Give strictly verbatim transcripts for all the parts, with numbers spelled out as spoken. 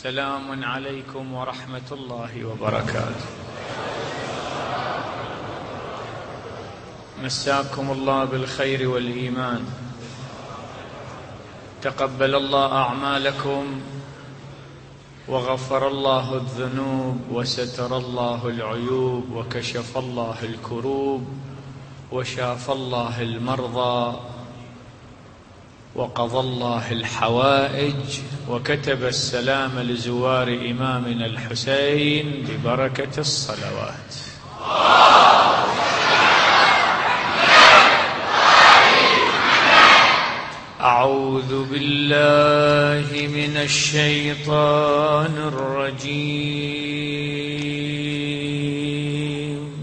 سلام عليكم ورحمة الله وبركاته. مساكم الله بالخير والإيمان. تقبل الله أعمالكم وغفر الله الذنوب وستر الله العيوب وكشف الله الكروب وشاف الله المرضى وقضى الله الحوائج وكتب السلام لزوار إمامنا الحسين ببركة الصلوات. أعوذ بالله من الشيطان الرجيم.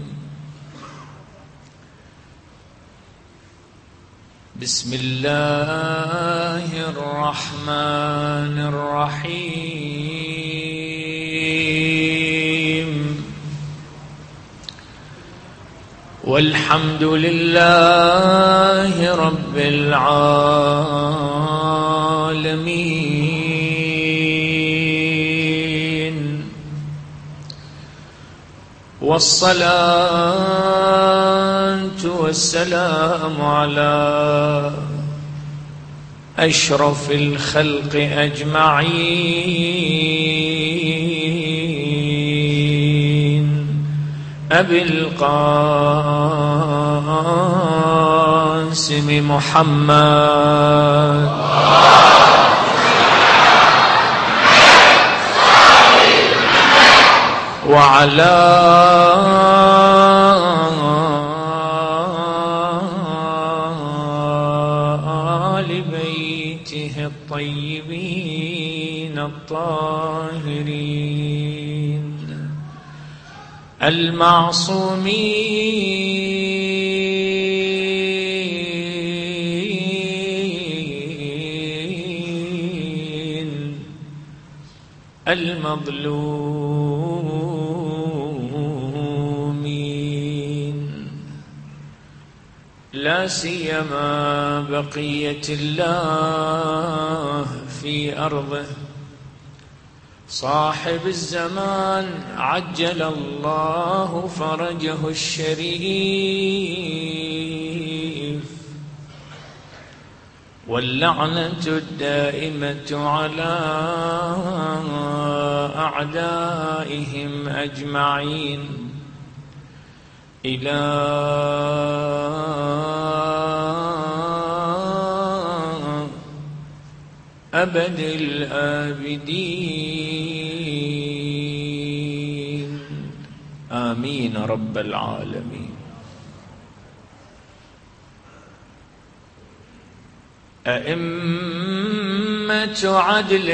بسم الله الرحمن الرحيم. والحمد لله رب العالمين، والصلاة والسلام على أشرف الخلق أجمعين، أبي القاسم محمد وعلى آل بيته الطيبين الطاهرين المعصومين المظلومين، لا سيما بقية الله في أرضه، صاحب الزمان عجل الله فرجه الشريف، واللعنة الدائمة على أعدائهم أجمعين إلى أبد الآبدين، آمين رب العالمين. أئمة عدل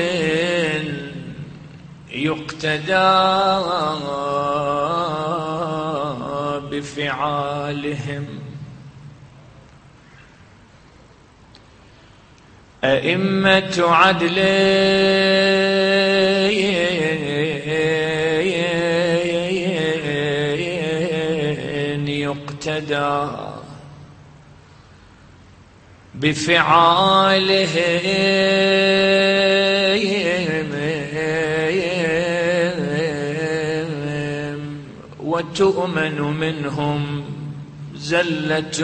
يقتدى بفعالهم، أئمة عدل يقتدى بفعالهم، وتؤمن منهم زلة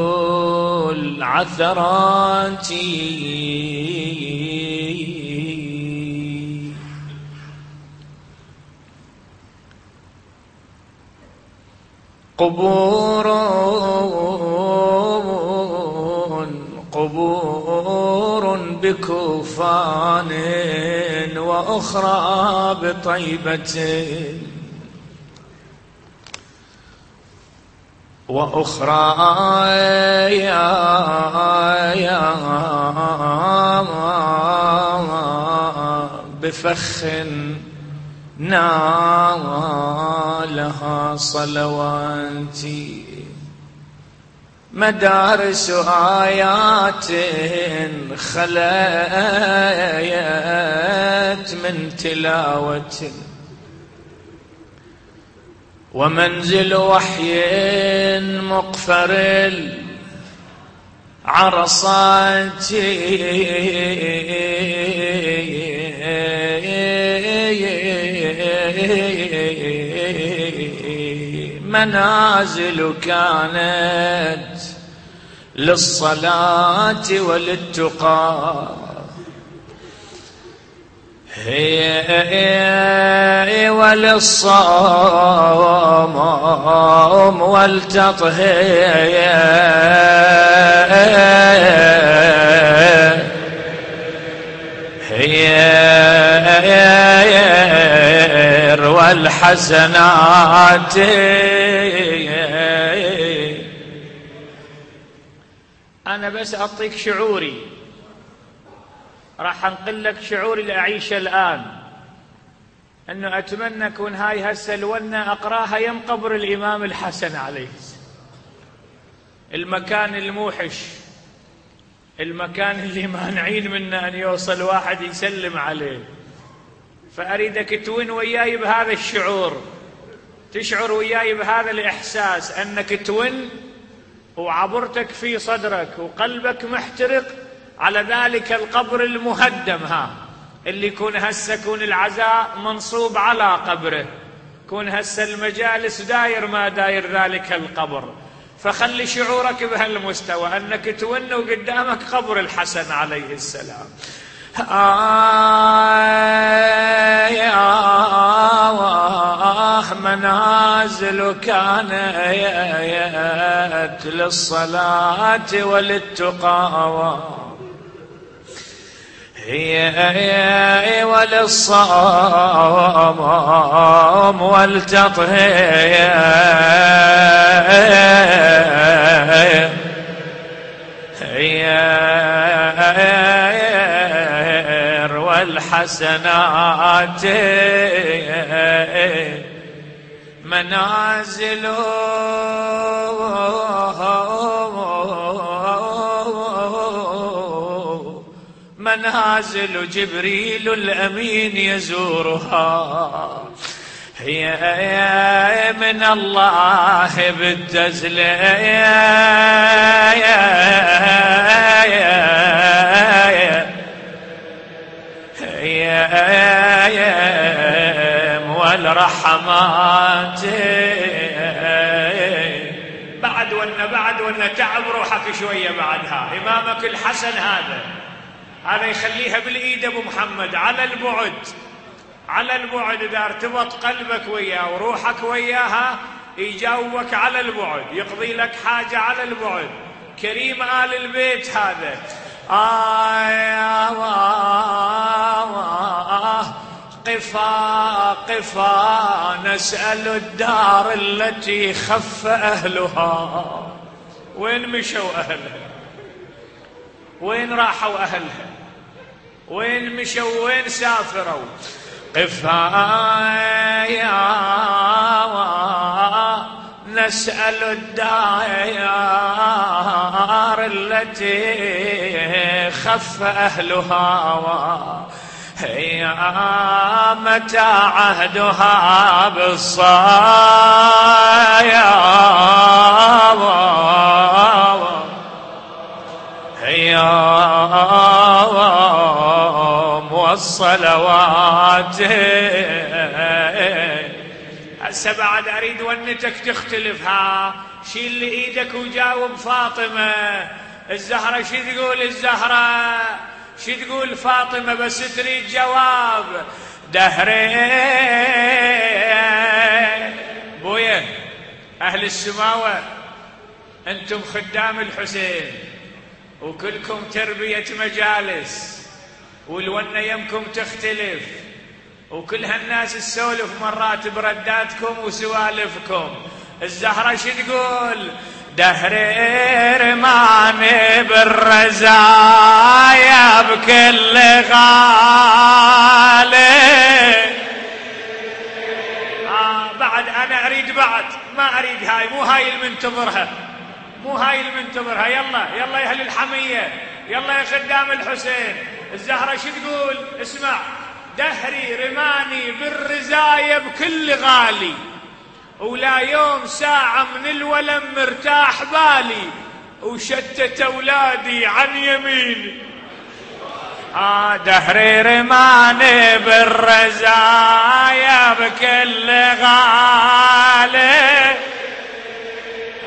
العثرات، قبور قبور بكوفان وأخرى بطيبة وأخرى يا يا بفخ نالها صلواتي، مدارس آيات خليت من تلاوة، ومنزل وحي مقفر العرصات، منازل كانت للصلاة وللتقى، هي وللصوم والتطهير، هي والحسنات. أنا بس أعطيك شعوري، راح أنقل لك شعوري اللي أعيشه الآن، أنه أتمنى أكون هاي هسه الونة أقراها يم قبر الإمام الحسن عليه السلام، المكان الموحش، المكان اللي مانعين منه أن يوصل واحد يسلم عليه. فأريدك تون وياي بهذا الشعور، تشعر وياي بهذا الإحساس، أنك تون وعبرتك في صدرك وقلبك محترق على ذلك القبر المهدم، ها اللي يكون هسه يكون العزاء منصوب على قبره، يكون هسه المجالس داير ما داير ذلك القبر. فخلي شعورك بهالمستوى أنك تون وقدامك قبر الحسن عليه السلام. آه يا منازل كانت للصلاة وللتقى، هي وللصوم والتطهير، هي والحسنات، منازل منازل جبريل الأمين يزورها، هي من الله بالتزليم، والرحمات. بعد ولا بعد ولا تعب روحك شوية بعدها. إمامك الحسن هذا هذا يخليها بالإيد أبو محمد، على البعد، على البعد، إذا ارتبط قلبك وياه وروحك وياها يجاوبك على البعد، يقضي لك حاجة على البعد. كريم آل البيت هذا. آه آه قفا قفا نسأل الدار التي خف أهلها. وين مشوا أهلها؟ وين راحوا أهلها؟ وين مشوا؟ وين سافروا؟ قفايا نسأل الدار التي خف أهلها، هي متى عهدها بالصايا، هي والصلوات. هسه بعد أريد ونتك تختلف. ها شيل لي إيدك وجاوب فاطمة الزهرة. شو تقول الزهرة؟ شو تقول فاطمة؟ بس تريد جواب. دهري بويا أهل السماوة، أنتم خدام الحسين وكلكم تربية مجالس، والونة يمكم تختلف، وكل هالناس تسولف مرات برداتكم وسوالفكم. الزهرة شو تقول؟ دهري رماني بالرزايا بكل غالي. آه بعد أنا أريد، بعد ما أريد هاي، مو هاي المنتظرها، مو هاي المنتظرها. يلا يلا يا أهل الحمية، يلا يا خدام الحسين. الزهرة شو تقول؟ اسمع. دهري رماني بالرزايا بكل غالي، ولا يوم ساعة من الولم مرتاح بالي، وشتت أولادي عن يميني. آه دهري رماني بالرزايا بكل غالي،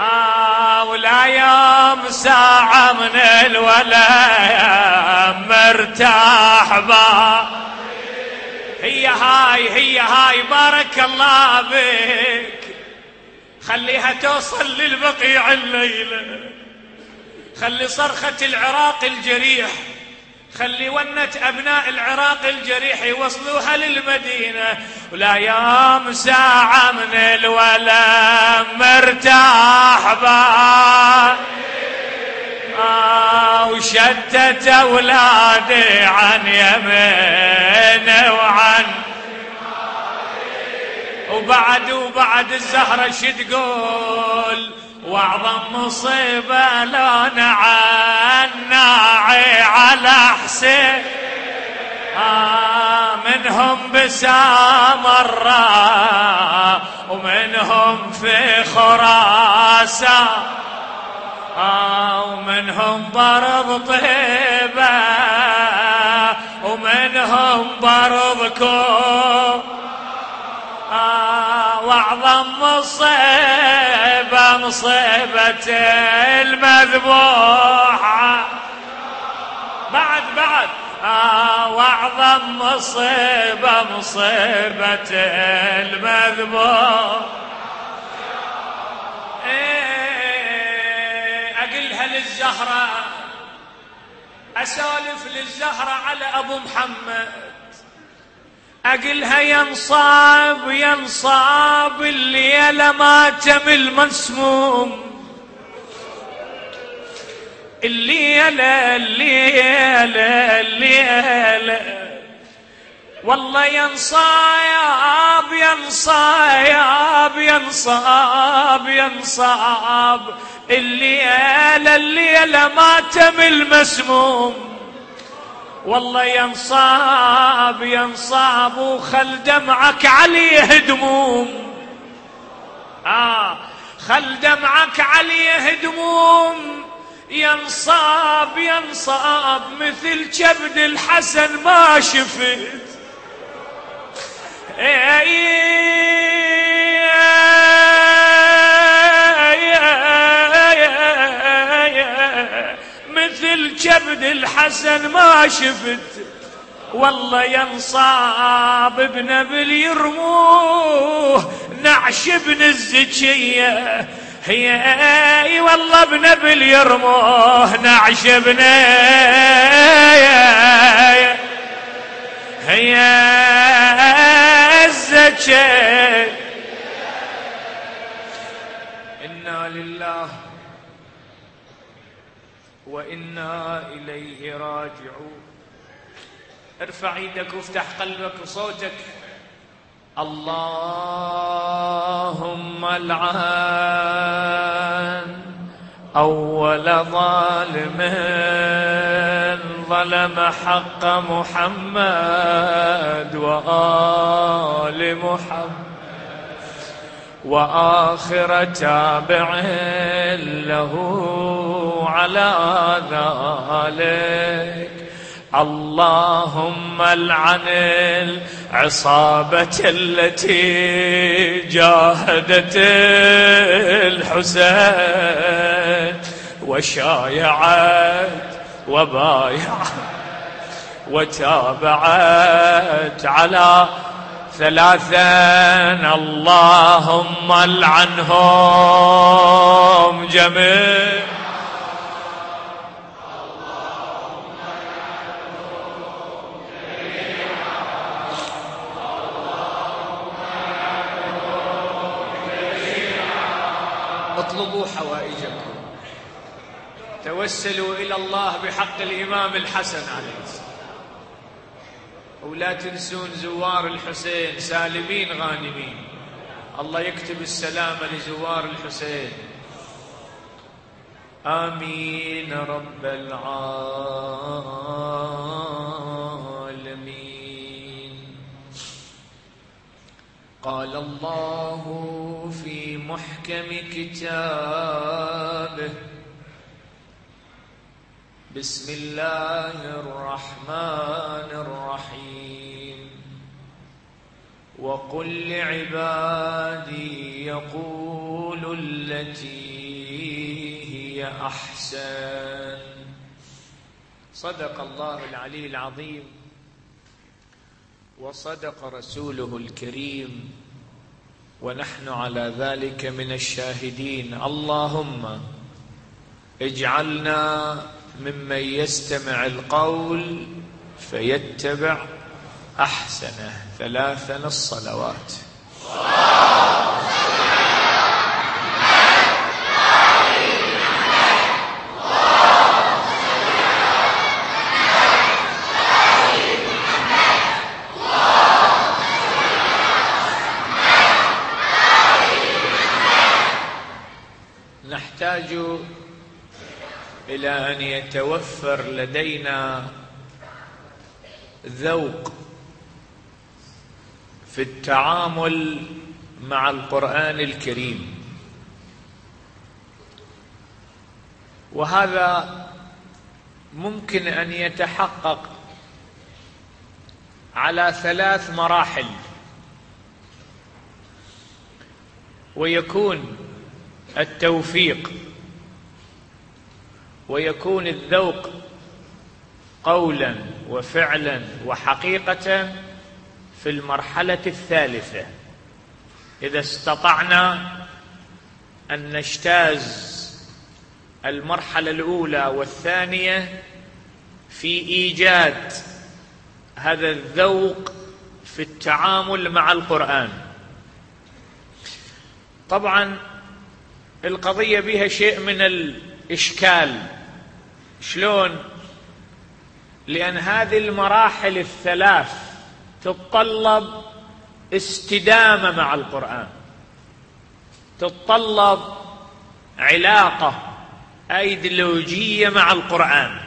آه ولا يوم ساعة من الولاية مرتاح با. هي هاي هي هاي بارك الله بك، خليها توصل للبقيع الليلة، خلي صرخة العراق الجريح، خلي ونة أبناء العراق الجريح يوصلوها للمدينة. ولا يوم ساعة من الولا مرتاح با. آه وشتت أولادي عن يمين وعن وبعد وبعد الزهرة شتقول واعظم مصيبة لو نعناعي على حسين. آه منهم بسامرة ومنهم في خراسان، آه ومنهم برض طيبة ومنهم برض كوم. آه واعظم مصيبة مصيبة المذبوحة بعد بعد. آه واعظم مصيبة مصيبة المذبوحة. إيه أقلها للزهرة، أسولف للزهرة على أبو محمد، أقلها ينصاب ينصاب الليلة ماتم المسموم، الليلة الليلة الليلة والله ينصاب ينصاب ينصاب ينصاب الليلة الليلة ماتم المسموم. والله ينصاب ينصاب وخل دمعك عليه دموم. آه خل دمعك عليه دموم. ينصاب ينصاب مثل كبد الحسن ما شفت. مثل كبد الحسن ما شفت. والله ينصاب ابن ابل يرموه نعش ابن الزكية. هي والله ابن ابل يرموه نعش ابن هي الزكية. إنا لله وإنا إليه راجعون. ارفع ايدك وافتح قلبك وصوتك. اللهم العن أول ظالم ظلم حق محمد وآل محمد، وآخر تابع له على ذلك. اللهم العن العصابة التي جاهدت الحسين وشايعت وبايعت وتابعت على ثلاثا. اللهم العنهم جميعا. اطلبوا حوائجكم، توسلوا إلى الله بحق الإمام الحسن عليه السلام، ولا تنسون زوار الحسين سالمين غانمين. الله يكتب السلامة لزوار الحسين. آمين رب العالمين. قال الله في محكم كتابه: بسم الله الرحمن الرحيم. وقل لعبادي يقولوا التي هي أحسن. صدق الله العلي العظيم وصدق رسوله الكريم، ونحن على ذلك من الشاهدين. اللهم اجعلنا ممن يستمع القول فيتبع أحسنه. ثلاثا الصلوات. نحتاج إلى أن يتوفر لدينا ذوق في التعامل مع القرآن الكريم، وهذا ممكن أن يتحقق على ثلاث مراحل، ويكون التوفيق ويكون الذوق قولا وفعلا وحقيقة في المرحلة الثالثة، إذا استطعنا أن نجتاز المرحلة الأولى والثانية في إيجاد هذا الذوق في التعامل مع القرآن. طبعا القضية بها شيء من الإشكال. شلون؟ لأن هذه المراحل الثلاث تتطلب استدامة مع القرآن، تتطلب علاقة أيديولوجية مع القرآن.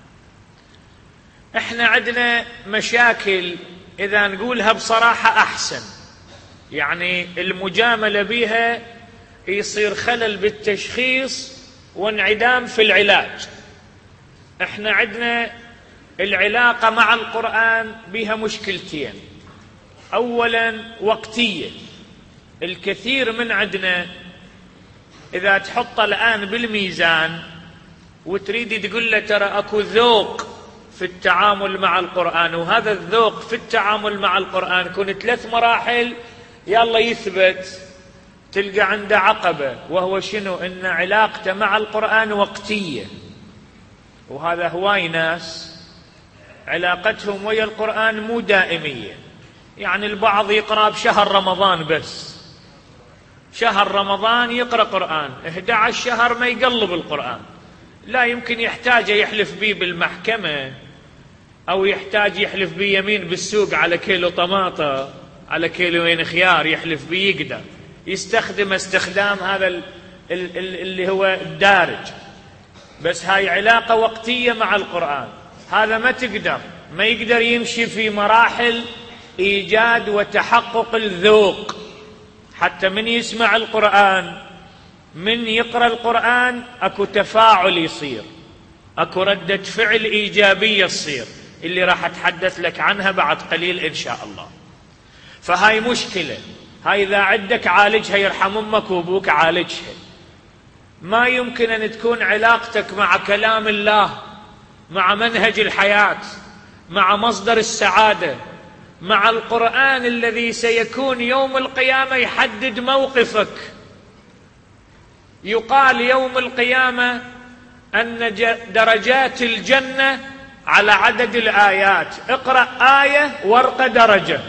احنا عندنا مشاكل إذا نقولها بصراحة أحسن، يعني المجاملة بها يصير خلل بالتشخيص وانعدام في العلاج. احنا عندنا العلاقة مع القرآن بها مشكلتين. أولا وقتية. الكثير من عندنا إذا تحط الآن بالميزان وتريد تقول له ترى أكو ذوق في التعامل مع القرآن، وهذا الذوق في التعامل مع القرآن يكون ثلاث مراحل، يلا يثبت، تلقى عنده عقبة، وهو شنو؟ إن علاقته مع القرآن وقتية. وهذا هواي ناس علاقتهم ويا القرآن مو دائمية، يعني البعض يقرأ بشهر رمضان بس، شهر رمضان يقرأ قرآن، إحدى عشر شهر ما يقلب القرآن، لا يمكن يحتاج يحلف بيه بالمحكمة، أو يحتاج يحلف بيه يمين بالسوق على كيلو طماطة، على كيلوين خيار يحلف بيه، يقدر يستخدم استخدام هذا اللي هو الدارج. بس هاي علاقة وقتية مع القرآن، هذا ما تقدر ما يقدر يمشي في مراحل إيجاد وتحقق الذوق. حتى من يسمع القرآن، من يقرأ القرآن، أكو تفاعل يصير، أكو ردة فعل إيجابية تصير، اللي راح أتحدث لك عنها بعد قليل إن شاء الله. فهاي مشكلة، هاي إذا عندك عالجها، يرحم أمك وأبوك عالجها. ما يمكن أن تكون علاقتك مع كلام الله، مع منهج الحياة، مع مصدر السعادة، مع القرآن الذي سيكون يوم القيامة يحدد موقفك. يقال يوم القيامة أن درجات الجنة على عدد الآيات. اقرأ آية ورقة درجة.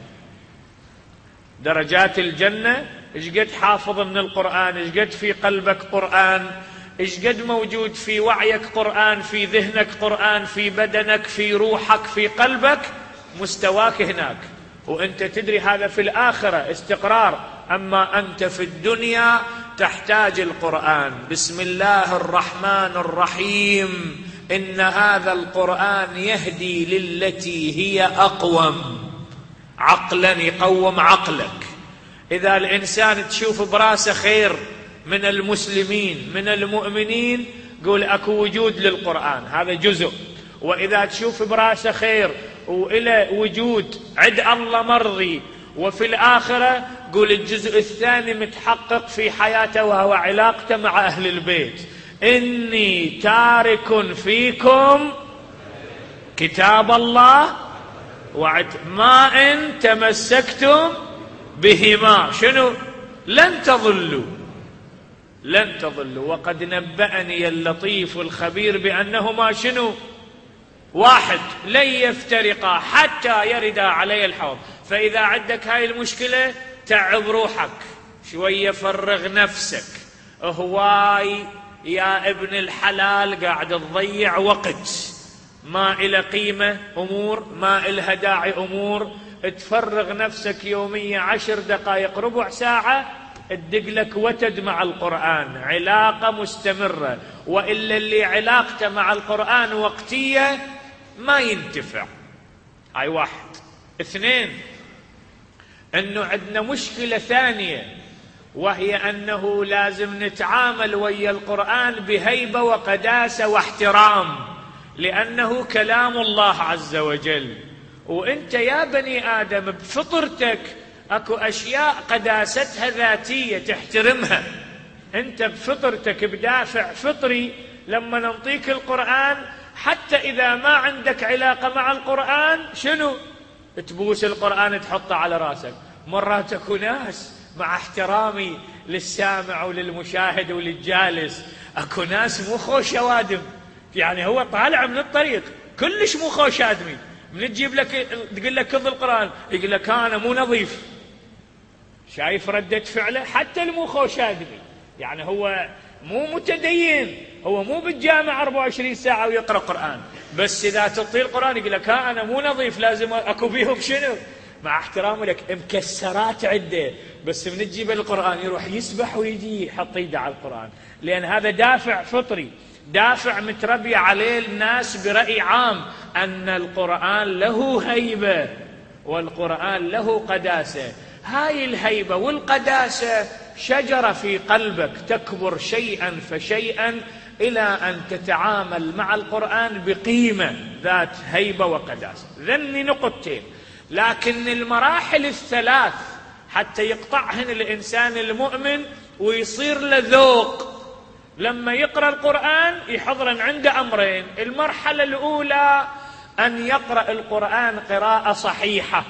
درجات الجنة إيش قد حافظ من القرآن، إيش قد في قلبك قرآن، إيش قد موجود في وعيك قرآن، في ذهنك قرآن، في بدنك، في روحك، في قلبك، مستواك هناك. وأنت تدري هذا في الآخرة استقرار، أما أنت في الدنيا تحتاج القرآن. بسم الله الرحمن الرحيم، إن هذا القرآن يهدي للتي هي أقوم. عقلا يقوم عقلك. إذا الإنسان تشوف براسه خير من المسلمين من المؤمنين، قول أكو وجود للقرآن، هذا جزء. وإذا تشوف براسه خير وإلى وجود عند الله مرضي وفي الآخرة، قول الجزء الثاني متحقق في حياته، وهو علاقته مع أهل البيت. إني تارك فيكم كتاب الله وعد ما إن تمسكتم بهما شنو لن تضلوا لن تضلوا وقد نبأني اللطيف الخبير بأنهما شنو واحد لن يفترقا حتى يردا علي الحوض. فإذا عندك هاي المشكلة تعب روحك شوية، فرغ نفسك. هواي يا ابن الحلال قاعد تضيع وقت ما إلى قيمة، أمور ما إلها داعي، أمور تفرغ نفسك يوميا عشر دقائق ربع ساعة تدق لك وتد مع القرآن، علاقة مستمرة. وإلا اللي علاقته مع القرآن وقتية ما ينتفع. هاي واحد. اثنين، أنه عندنا مشكلة ثانية، وهي أنه لازم نتعامل ويا القرآن بهيبة وقداسة واحترام، لأنه كلام الله عز وجل. وأنت يا بني آدم بفطرتك أكو أشياء قداستها ذاتية تحترمها. أنت بفطرتك بدافع فطري لما ننطيك القرآن، حتى إذا ما عندك علاقة مع القرآن شنو تبوس القرآن تحطه على راسك. مرات أكو ناس، مع احترامي للسامع وللمشاهد وللجالس، أكو ناس مو خوش وادم، يعني هو طالع من الطريق كلش مو خوش آدمي، من تجيب لك تقول لك خذ القرآن يقول لك أنا مو نظيف. شايف ردة فعله؟ حتى المو خوش آدمي، يعني هو مو متدين، هو مو بالجامع أربعة وعشرين ساعة ويقرأ قرآن، بس إذا تعطيه القرآن يقول لك ها أنا مو نظيف لازم أكو بيهم شنو. مع احترامي لك مكسرات عده، بس من تجيب القرآن يروح يسبح ويجي يحط يده على القرآن، لأن هذا دافع فطري، دافع متربي عليه الناس برأي عام أن القرآن له هيبة والقرآن له قداسة. هاي الهيبة والقداسة شجرة في قلبك تكبر شيئا فشيئا إلى أن تتعامل مع القرآن بقيمة ذات هيبة وقداسة. ذني نقطتين، لكن المراحل الثلاث حتى يقطعهن الإنسان المؤمن ويصير له ذوق لما يقرأ القرآن يحضرن عنده أمرين. المرحلة الأولى أن يقرأ القرآن قراءة صحيحة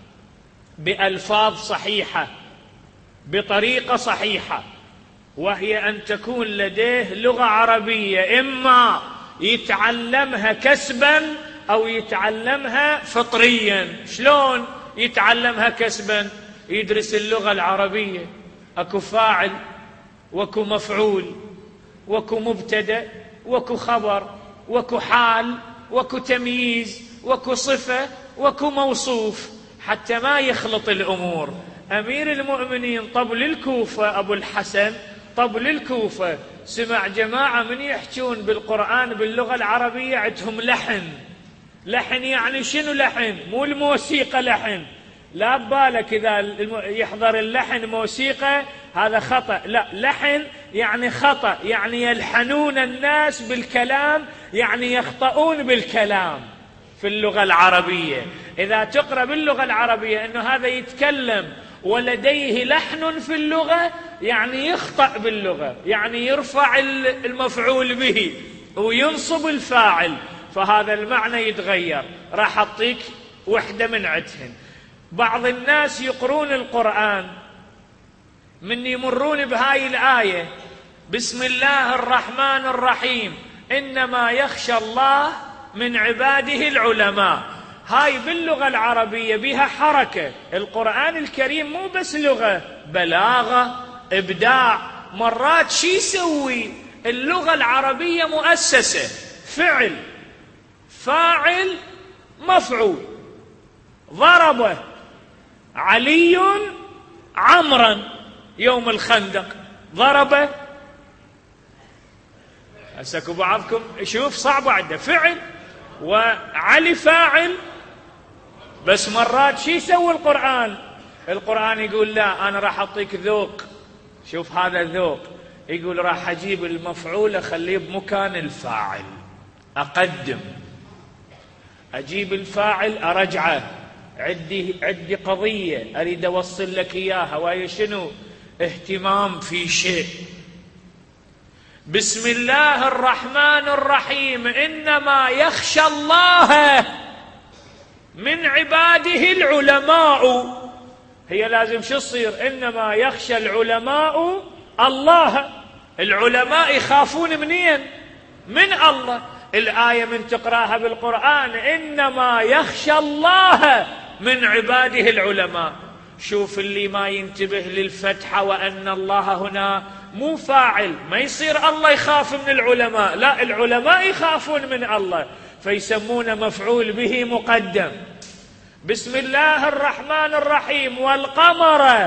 بألفاظ صحيحة بطريقة صحيحة، وهي أن تكون لديه لغة عربية، إما يتعلمها كسبا أو يتعلمها فطريا. شلون يتعلمها كسبا؟ يدرس اللغة العربية، أكو فاعل وكو مفعول وكو مبتدأ وكو خبر وكو حال وكو تمييز وكو صفة وكو موصوف، حتى ما يخلط الأمور. أمير المؤمنين طبل الكوفة أبو الحسن طبل الكوفة سمع جماعة من يحجون بالقرآن باللغة العربية عندهم لحن. لحن يعني شنو لحن؟ مو الموسيقى لحن، لا ببالك إذا يحضر اللحن موسيقى هذا خطأ، لا، لحن يعني خطأ، يعني يلحنون الناس بالكلام، يعني يخطئون بالكلام في اللغة العربية. إذا تقرأ باللغة العربية أنه هذا يتكلم ولديه لحن في اللغة، يعني يخطأ باللغة، يعني يرفع المفعول به وينصب الفاعل، فهذا المعنى يتغير. راح أعطيك وحدة من عدهن. بعض الناس يقرون القرآن من يمرون بهاي الآية بسم الله الرحمن الرحيم إنما يخشى الله من عباده العلماء. هاي باللغة العربية بها حركة. القرآن الكريم مو بس لغة، بلاغة، إبداع. مرات شي يسوي اللغة العربية مؤسسة، فعل فاعل مفعول. ضرب علي عمرا يوم الخندق، ضرب. هسه بعضكم شوف صعبة عنده فعل وعلي فاعل، بس مرات شي يسوي القرآن؟ القرآن يقول لا أنا راح أعطيك ذوق. شوف هذا ذوق، يقول راح أجيب المفعول أخليه بمكان الفاعل، أقدم، أجيب الفاعل أرجعه، عندي عندي قضية أريد أوصل لك إياها، وهي شنو؟ اهتمام في شيء. بسم الله الرحمن الرحيم إنما يخشى الله من عباده العلماء. هي لازم شو تصير؟ إنما يخشى العلماء الله. العلماء يخافون منين؟ من الله. الآية من تقراها بالقرآن إنما يخشى الله من عباده العلماء. شوف اللي ما ينتبه للفتحة وأن الله هنا مو فاعل، ما يصير الله يخاف من العلماء، لا، العلماء يخافون من الله، فيسمونه مفعول به مقدم. بسم الله الرحمن الرحيم والقمر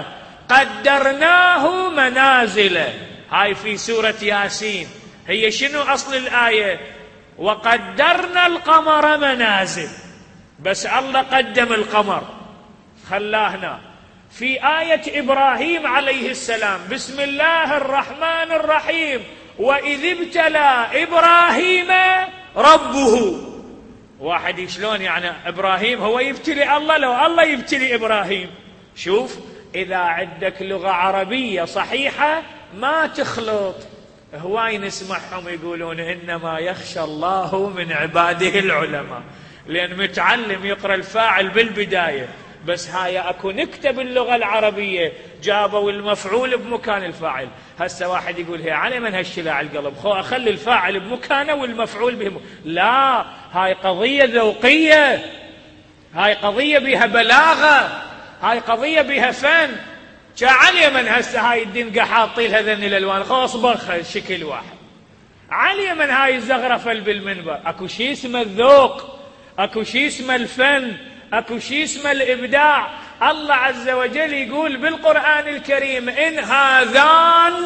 قدرناه منازل. هاي في سورة ياسين. هي شنو أصل الآية؟ وقدرنا القمر منازل، بس الله قدم القمر خلاه هنا. في آية إبراهيم عليه السلام بسم الله الرحمن الرحيم وإذ ابتلى إبراهيم ربه. واحد شلون يعني إبراهيم هو يبتلي الله؟ لو الله يبتلي إبراهيم. شوف، إذا عندك لغة عربية صحيحة ما تخلط. هواي نسمعهم يقولون إنما يخشى الله من عباده العلماء، لأن متعلم يقرأ الفاعل بالبداية، بس هاي أكو نكتة باللغة العربية جابوا المفعول بمكان الفاعل. هسه واحد يقول هي على من هالشلاع القلب، خو أخلي الفاعل بمكانه والمفعول به. لا، هاي قضية ذوقية، هاي قضية بها بلاغة، هاي قضية بها فن. علي من هسه هاي الدنقة حاطين هذن الألوان، خو أصبغها شكل واحد. علي من هاي الزغرفة بالمنبر. أكو شي اسمه الذوق، أكو شي اسمه الفن، أكو شي اسمه الإبداع. الله عز وجل يقول بالقرآن الكريم إن هذان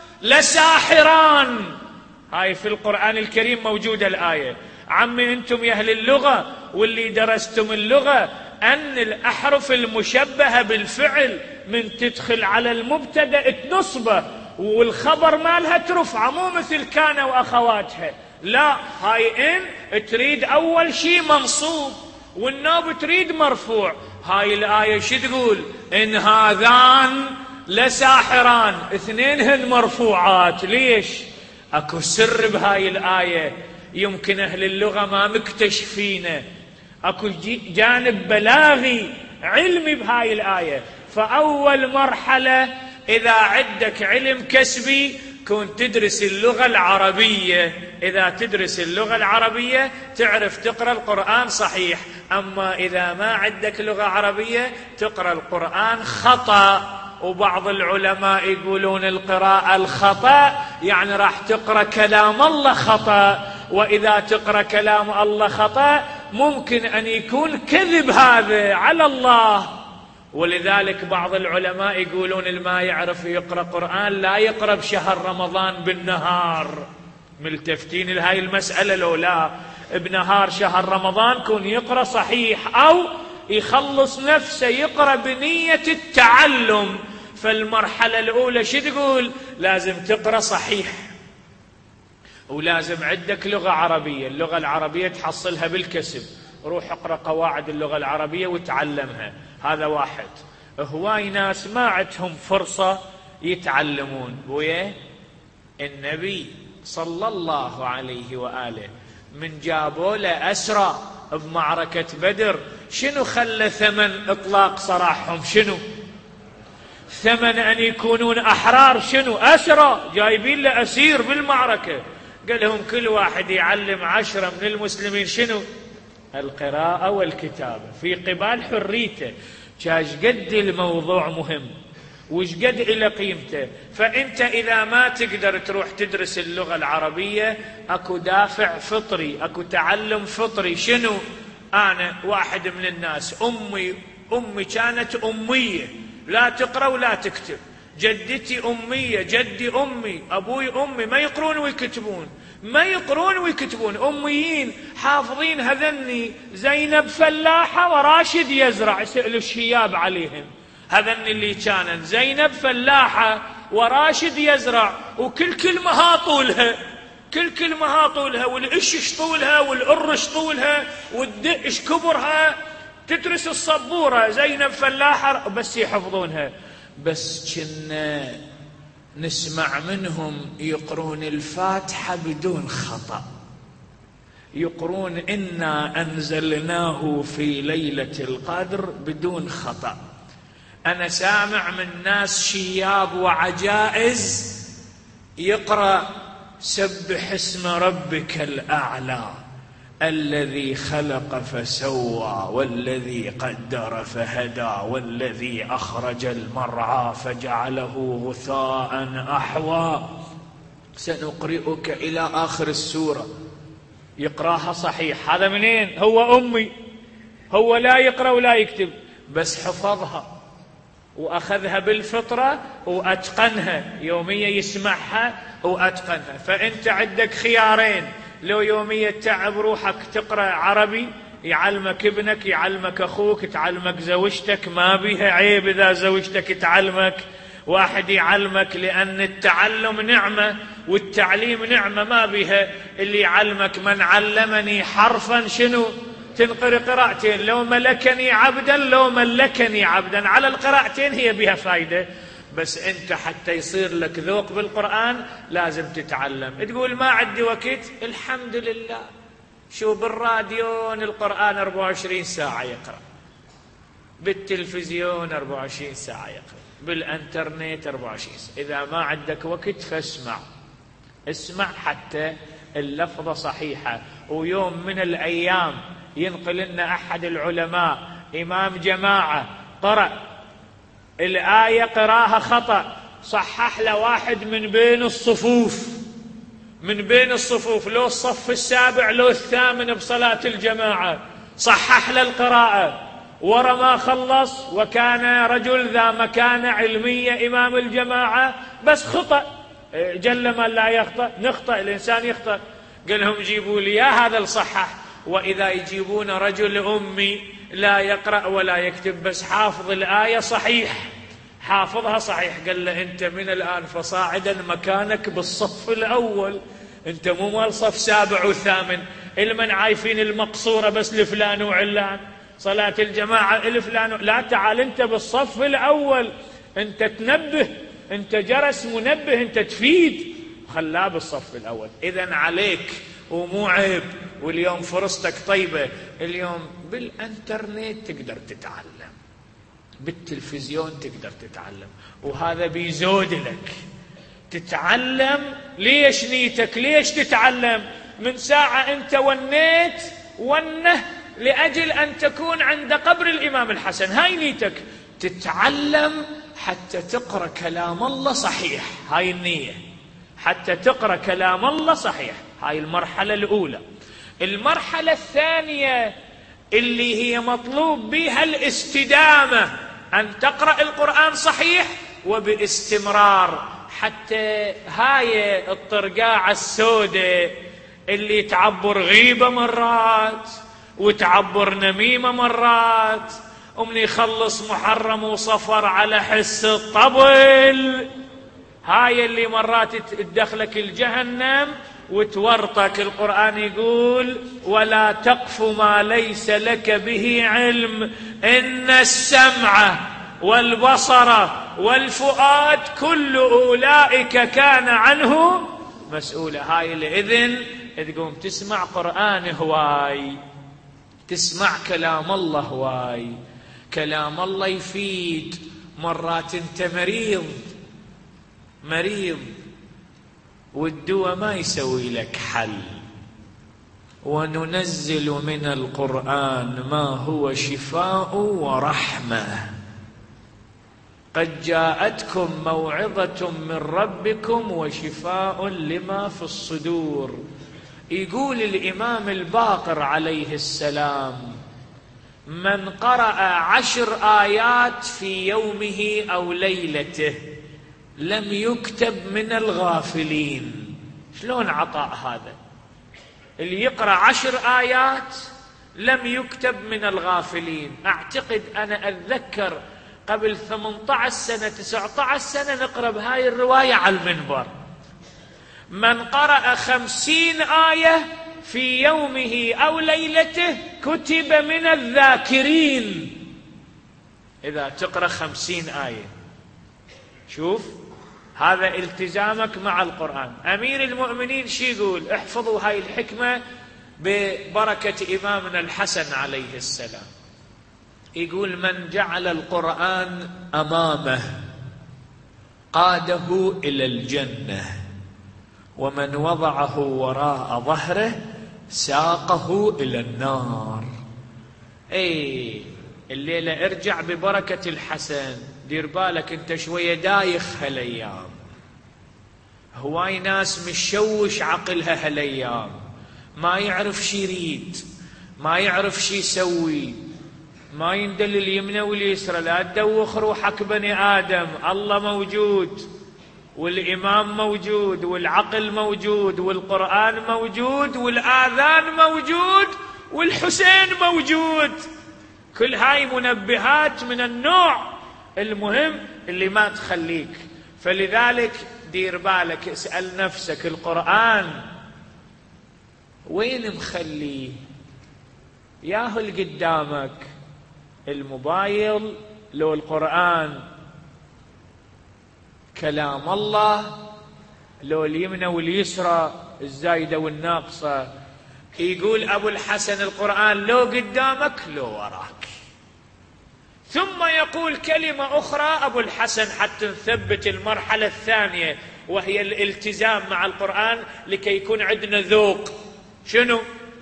لساحران. هاي في القرآن الكريم موجودة الآية. عمي أنتم يا أهل اللغة واللي درستم اللغة، أن الأحرف المشبهة بالفعل من تدخل على المبتدأ تنصبه والخبر مالها ترفعه، مو مثل كان وأخواتها. لا، هاي إن تريد أول شيء منصوب والنوب تريد مرفوع. هاي الآية شو تقول؟ إن هذان لساحران، اثنينهن مرفوعات. ليش؟ أكو سر بهاي الآية يمكن أهل اللغة ما مكتشفينه، أكو جانب بلاغي علمي بهاي الآية. فأول مرحلة إذا عندك علم كسبي كون تدرس اللغة العربية. إذا تدرس اللغة العربية تعرف تقرأ القرآن صحيح. أما إذا ما عندك لغة عربية تقرأ القرآن خطأ. وبعض العلماء يقولون القراءة الخطأ يعني راح تقرأ كلام الله خطأ، وإذا تقرأ كلام الله خطأ ممكن أن يكون كذب هذا على الله. ولذلك بعض العلماء يقولون الما يعرف يقرأ قرآن لا يقرأ بشهر رمضان بالنهار. ملتفتين لهاي المسألة لو لا؟ بنهار شهر رمضان كون يقرأ صحيح، أو يخلص نفسه يقرأ بنية التعلم. فالمرحلة الأولى شو تقول؟ لازم تقرأ صحيح، ولازم عندك لغة عربية. اللغة العربية تحصلها بالكسب، روح اقرأ قواعد اللغة العربية وتعلمها. هذا واحد. هواي ناس ما عندهم فرصة يتعلمون. ويا النبي صلى الله عليه وآله من جابوا له أسرى بمعركة بدر، شنو خلى ثمن إطلاق سراحهم؟ شنو ثمن أن يكونون أحرار؟ شنو أسرى جايبين له أسير بالمعركة. قال لهم كل واحد يعلم عشرة من المسلمين شنو؟ القراءة والكتابة في قبال حريته. شاش قد الموضوع مهم وش قد إلى قيمته. فأنت إذا ما تقدر تروح تدرس اللغة العربية أكو دافع فطري، أكو تعلم فطري. شنو؟ أنا واحد من الناس أمي أمي كانت أمية، لا تقرأ ولا تكتب. جدتي أمية، جدي أمي، أبوي أمي، ما يقرون ويكتبون، ما يقرون ويكتبون، أميين حافظين. هذني زينب فلاحة وراشد يزرع، يسألوا الشياب عليهم. هذني اللي كانن زينب فلاحة وراشد يزرع، وكل كلمة طولها، كل كلمة طولها، والإشش طولها، والأرش طولها، والدئش كبرها. تدرس الصبورة زينب فلاحة بس يحفظونها. بس كنا نسمع منهم يقرون الفاتحة بدون خطأ، يقرون إنا أنزلناه في ليلة القدر بدون خطأ. أنا سامع من ناس شياب وعجائز يقرأ سبح اسم ربك الأعلى الذي خلق فسوى والذي قدر فهدى والذي أخرج المرعى فجعله غثاء أحوى سنقرئك إلى آخر السورة. يقراها صحيح. هذا منين؟ هو أمي، هو لا يقرأ ولا يكتب، بس حفظها وأخذها بالفطرة وأتقنها، يوميا يسمعها وأتقنها. فأنت عندك خيارين، لو يوميا تعب روحك تقرأ عربي، يعلمك ابنك، يعلمك أخوك، تعلمك زوجتك، ما بيها عيب إذا زوجتك تعلمك، واحد يعلمك، لأن التعلم نعمة والتعليم نعمة ما بيها. اللي يعلمك من علمني حرفا شنو؟ تنقرأ قراءتين، لو ملكني عبدا لو ملكني عبدا، على القراءتين هي بها فايدة. بس أنت حتى يصير لك ذوق بالقرآن لازم تتعلم. تقول ما عندي وقت، الحمد لله، شو بالراديو القرآن أربعة وعشرين ساعة يقرأ، بالتلفزيون أربعة وعشرين ساعة يقرأ، بالانترنت أربعة وعشرين ساعة. إذا ما عندك وقت فاسمع، اسمع حتى اللفظة صحيحة. ويوم من الأيام ينقل لنا أحد العلماء إمام جماعة قرأ الآية قراها خطأ، صحح له واحد من بين الصفوف، من بين الصفوف، لو الصف السابع لو الثامن بصلاة الجماعة، صحح له القراءة. ورا ما خلص وكان رجل ذا مكانة علمية إمام الجماعة، بس خطأ، جل من لا يخطأ، نخطأ، الإنسان يخطأ. قال لهم جيبوا لي يا هذا الصحح. وإذا يجيبون رجل أمي لا يقرأ ولا يكتب بس حافظ الآية صحيح، حافظها صحيح، قال له أنت من الآن فصاعدا مكانك بالصف الأول، أنت مو مال صف سابع وثامن. المن عايفين المقصورة بس لفلان وعلان، صلاة الجماعة الفلان، لا، تعال أنت بالصف الأول، أنت تنبه، أنت جرس منبه، أنت تفيد، خلاه بالصف الأول. إذن عليك ومو عيب. واليوم فرصتك طيبة، اليوم بالانترنت تقدر تتعلم، بالتلفزيون تقدر تتعلم، وهذا بيزود لك تتعلم. ليش نيتك؟ ليش تتعلم؟ من ساعة أنت ونيت ونه لأجل أن تكون عند قبر الإمام الحسن، هاي نيتك، تتعلم حتى تقرأ كلام الله صحيح، هاي النية، حتى تقرأ كلام الله صحيح. هاي المرحلة الأولى. المرحلة الثانية اللي هي مطلوب بها الاستدامة، أن تقرأ القرآن صحيح وباستمرار، حتى هاي الطرقاعة السوداء اللي تعبر غيبة مرات وتعبر نميمة مرات، ومن يخلص محرم وصفر على حس الطبل، هاي اللي مرات تدخلك الجهنم وتورطك. القرآن يقول ولا تقف ما ليس لك به علم إن السمع والبصر والفؤاد كل أولئك كان عنه مسؤولة. هاي الإذن تقوم تسمع قرآن هواي، تسمع كلام الله هواي، كلام الله يفيد. مرات انت مريض مريض والدواء ما يسوي لك حل، وننزل من القرآن ما هو شفاء ورحمة، قد جاءتكم موعظة من ربكم وشفاء لما في الصدور. يقول الإمام الباقر عليه السلام من قرأ عشر آيات في يومه أو ليلته لم يكتب من الغافلين. شلون عطاء هذا؟ اللي يقرأ عشر آيات لم يكتب من الغافلين. أعتقد أنا أتذكر قبل ثمانية عشر سنة تسعة عشر سنة نقرأ بهاي الرواية على المنبر، من قرأ خمسين آية في يومه أو ليلته كتب من الذاكرين. إذا تقرأ خمسين آية، شوف هذا التزامك مع القرآن. أمير المؤمنين شي يقول؟ احفظوا هاي الحكمة ببركة إمامنا الحسن عليه السلام. يقول: من جعل القرآن أمامه قاده إلى الجنة، ومن وضعه وراء ظهره ساقه إلى النار. اي الليلة ارجع ببركة الحسن، دير بالك انت شوية دايخ هالايام، هواي ناس مشوش عقلها هالايام، ما يعرف شي يريد، ما يعرف شي يسوي، ما يندل اليمنى واليسرى. لا تدوخ روحك بني آدم، الله موجود والإمام موجود والعقل موجود والقرآن موجود والآذان موجود والحسين موجود. كل هاي منبهات من النوع المهم اللي ما تخليك. فلذلك دير بالك، اسأل نفسك القرآن وين مخليه؟ ياهو قدامك الموبايل لو القرآن كلام الله، لو اليمنى واليسرى الزايدة والناقصة. يقول أبو الحسن القرآن لو قدامك لو وراك. ثم يقول كلمة أخرى أبو الحسن حتى نثبت المرحلة الثانية، وهي الالتزام مع القرآن لكي يكون عندنا ذوق. شنو؟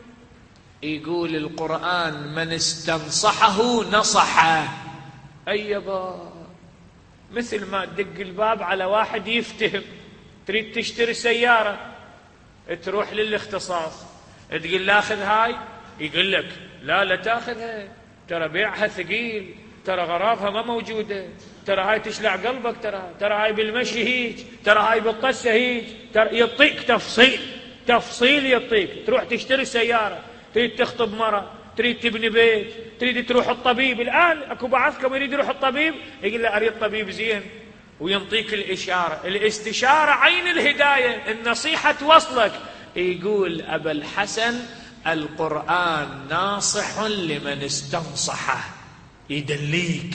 يقول القرآن من استنصحه نصحه. أيبا، مثل ما تدق الباب على واحد يفتهم، تريد تشتري سيارة تروح للاختصاص تقول لا أخذ هاي، يقول لك لا لا تأخذها، ترى بيعها ثقيل، ترى غرابها ما موجودة، ترى هاي تشلع قلبك، ترى ترى هاي بالمشي هيج، ترى هاي بالطسة هيج، ترى يعطيك تفصيل تفصيل يعطيك. تروح تشتري سيارة، تريد تخطب مرة، تريد تبني بيت، تريد تروح الطبيب. الآن اكو بعضكم يريد يروح الطبيب، يقول له اريد طبيب زين، وينطيك الإشارة. الاستشارة عين الهداية، النصيحة توصلك. يقول أبا الحسن القرآن ناصح لمن استنصحه، يدليك،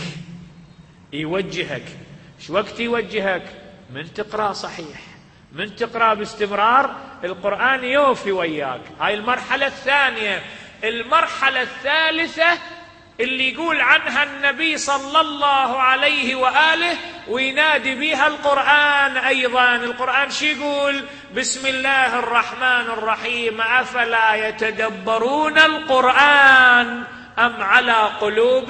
يوجهك. شو وقت يوجهك؟ من تقرأ صحيح، من تقرأ باستمرار، القرآن يوفي وياك. هاي المرحلة الثانية. المرحلة الثالثة اللي يقول عنها النبي صلى الله عليه وآله وينادي بها القرآن أيضا. القرآن شو يقول؟ بسم الله الرحمن الرحيم أفلا يتدبرون القرآن أم على قلوب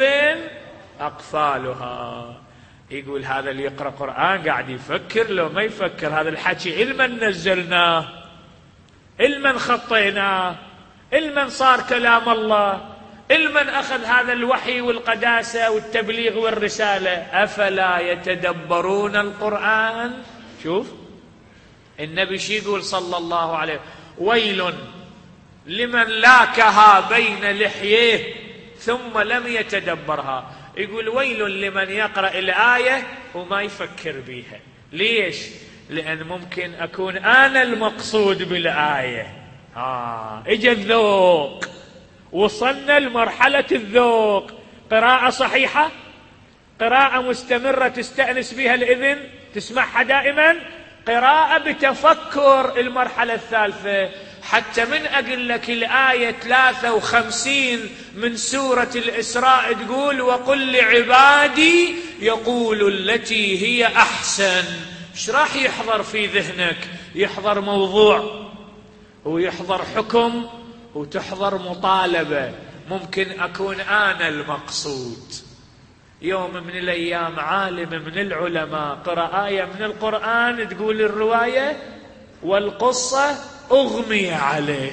أقفالها. يقول هذا اللي يقرأ قرآن قاعد يفكر، لو ما يفكر هذا الحكي علما نزلناه، علما خطيناه، علما صار كلام الله، علما أخذ هذا الوحي والقداسة والتبليغ والرسالة. أفلا يتدبرون القرآن؟ شوف النبي شي يقول صلى الله عليه: ويل لمن لاكها بين لحيه ثم لم يتدبرها. يقول ويل لمن يقرأ الآية وما يفكر بيها. ليش؟ لأن ممكن أكون أنا المقصود بالآية. آه إجا الذوق، وصلنا لمرحلة الذوق. قراءة صحيحة، قراءة مستمرة تستأنس بها الإذن، تسمعها دائما. قراءة بتفكر، المرحلة الثالثة. حتى من أقول لك الآية ثلاثة وخمسين من سورة الإسراء تقول: وقل لعبادي يقول التي هي أحسن. ايش راح يحضر في ذهنك؟ يحضر موضوع، ويحضر حكم، وتحضر مطالبة. ممكن أكون أنا المقصود. يوم من الأيام عالم من العلماء قرأ آية من القرآن تقول الرواية والقصة أغمي عليه،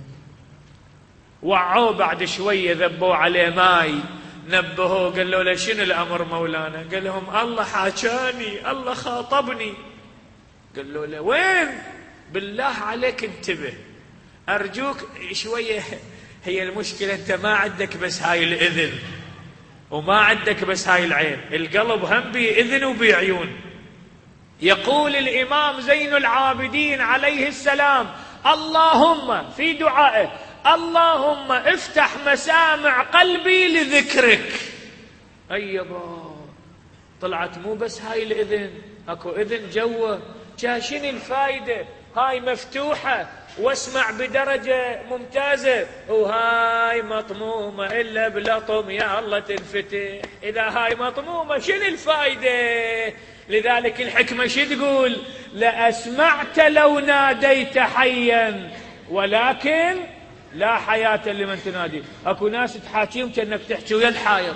وعوه بعد شوية ذبوا عليه ماي، نبهوه قال له: لا شنو الأمر مولانا؟ قال لهم: الله حاجاني، الله خاطبني. قال له: لا وين؟ بالله عليك انتبه، أرجوك شوية. هي المشكلة أنت ما عندك بس هاي الإذن، وما عندك بس هاي العين، القلب هم بإذن وبعيون. يقول الإمام زين العابدين عليه السلام: اللهم، في دعائه، اللهم افتح مسامع قلبي لذكرك. أيضا طلعت مو بس هاي الإذن، اكو اذن جوه، شنو الفايدة؟ هاي مفتوحة واسمع بدرجة ممتازة، وهاي مطمومة إلا بلطم يا الله تنفتح. إذا هاي مطمومة شنو الفايدة؟ لذلك الحكمة شو تقول؟ لأسمعت لو ناديت حيا ولكن لا حياة لمن تنادي. اكو ناس تحاكيهم كأنك تحكي ويا الحائط،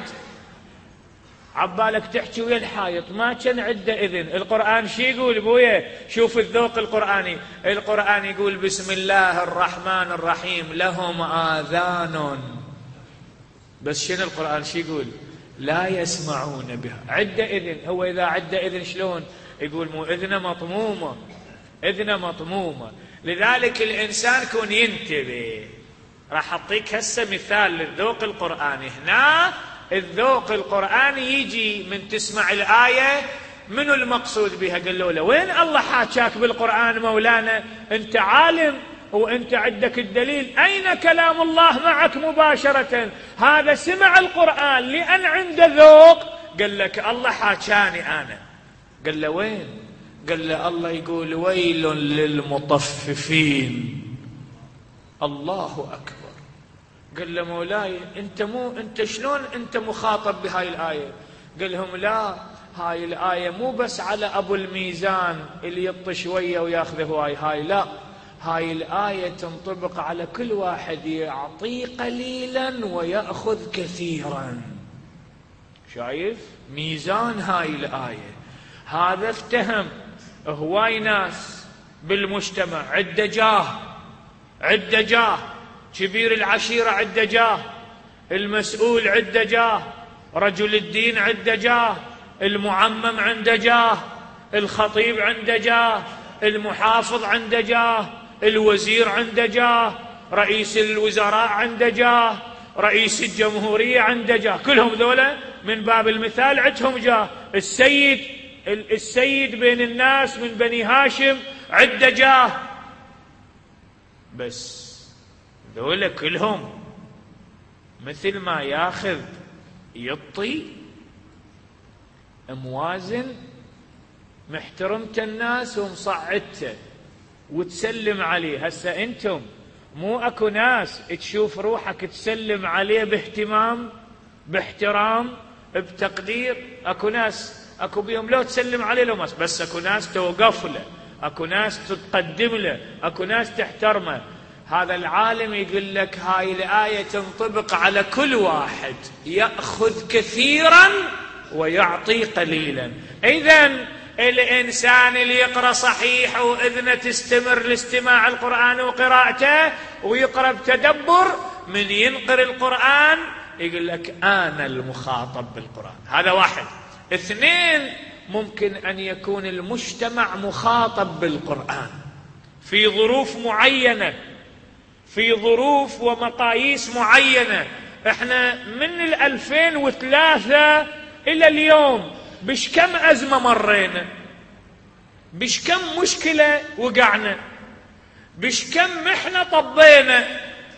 عبالك تحكي ويا الحائط، ما كان عنده اذن. القرآن شي يقول بويا؟ شوف الذوق القرآني. القرآن يقول بسم الله الرحمن الرحيم لهم آذان، بس شنو القرآن شي يقول؟ لا يسمعون بها. عنده اذن. هو اذا عنده اذن شلون يقول؟ مو اذنه مطمومة، اذنه مطمومة. لذلك الانسان كون ينتبه. راح اعطيك هسه مثال للذوق القرآني. هنا الذوق القرآني يجي من تسمع الآية منو المقصود بها؟ قال له وين الله حاكاك بالقرآن مولانا؟ انت عالم وانت عندك الدليل، اين كلام الله معك مباشرة؟ هذا سمع القرآن لأن عنده ذوق. قال لك الله حاكاني انا. قال له وين؟ قال له الله يقول ويل للمطففين. الله أكبر. قال له مولاي انت مو انت شلون انت مخاطب بهاي الآية؟ قال لهم لا، هاي الآية مو بس على ابو الميزان اللي يطش شوية وياخذه هواي، هاي لا، هاي الآية تنطبق على كل واحد يعطي قليلا ويأخذ كثيرا. شايف ميزان هاي الآية؟ هذا افتهم. هواي ناس بالمجتمع عده جاه، عده جاه، كبير العشيرة عده جاه، المسؤول عده جاه، رجل الدين عده جاه، المعمم عنده جاه، الخطيب عنده جاه، المحافظ عنده جاه، الوزير عنده جاه، رئيس الوزراء عنده جاه، رئيس الجمهورية عنده جاه. كلهم ذولا من باب المثال عندهم جاه. السيد السيد بين الناس من بني هاشم عنده جاه. بس ذولا كلهم مثل ما ياخذ يطي، موازن، محترمت الناس ومصعدته وتسلم عليه. هسه انتم مو اكو ناس تشوف روحك تسلم عليه باهتمام، باحترام، بتقدير؟ اكو ناس اكو بيهم لو تسلم عليه لو ماس، بس اكو ناس توقف له، اكو ناس تقدم له، اكو ناس تحترمه. هذا العالم يقول لك هاي الآية تنطبق على كل واحد يأخذ كثيرا ويعطي قليلا. إذن الإنسان اللي يقرأ صحيح وإذنه تستمر لاستماع القرآن وقراءته ويقرأ بتدبر، من ينقر القرآن يقول لك أنا المخاطب بالقرآن. هذا واحد. اثنين، ممكن أن يكون المجتمع مخاطب بالقرآن في ظروف معينة، في ظروف ومقاييس معينة. احنا من الألفين وثلاثة إلى اليوم بش كم أزمة مرينا، بش كم مشكلة وقعنا، بش كم محنة طبينا.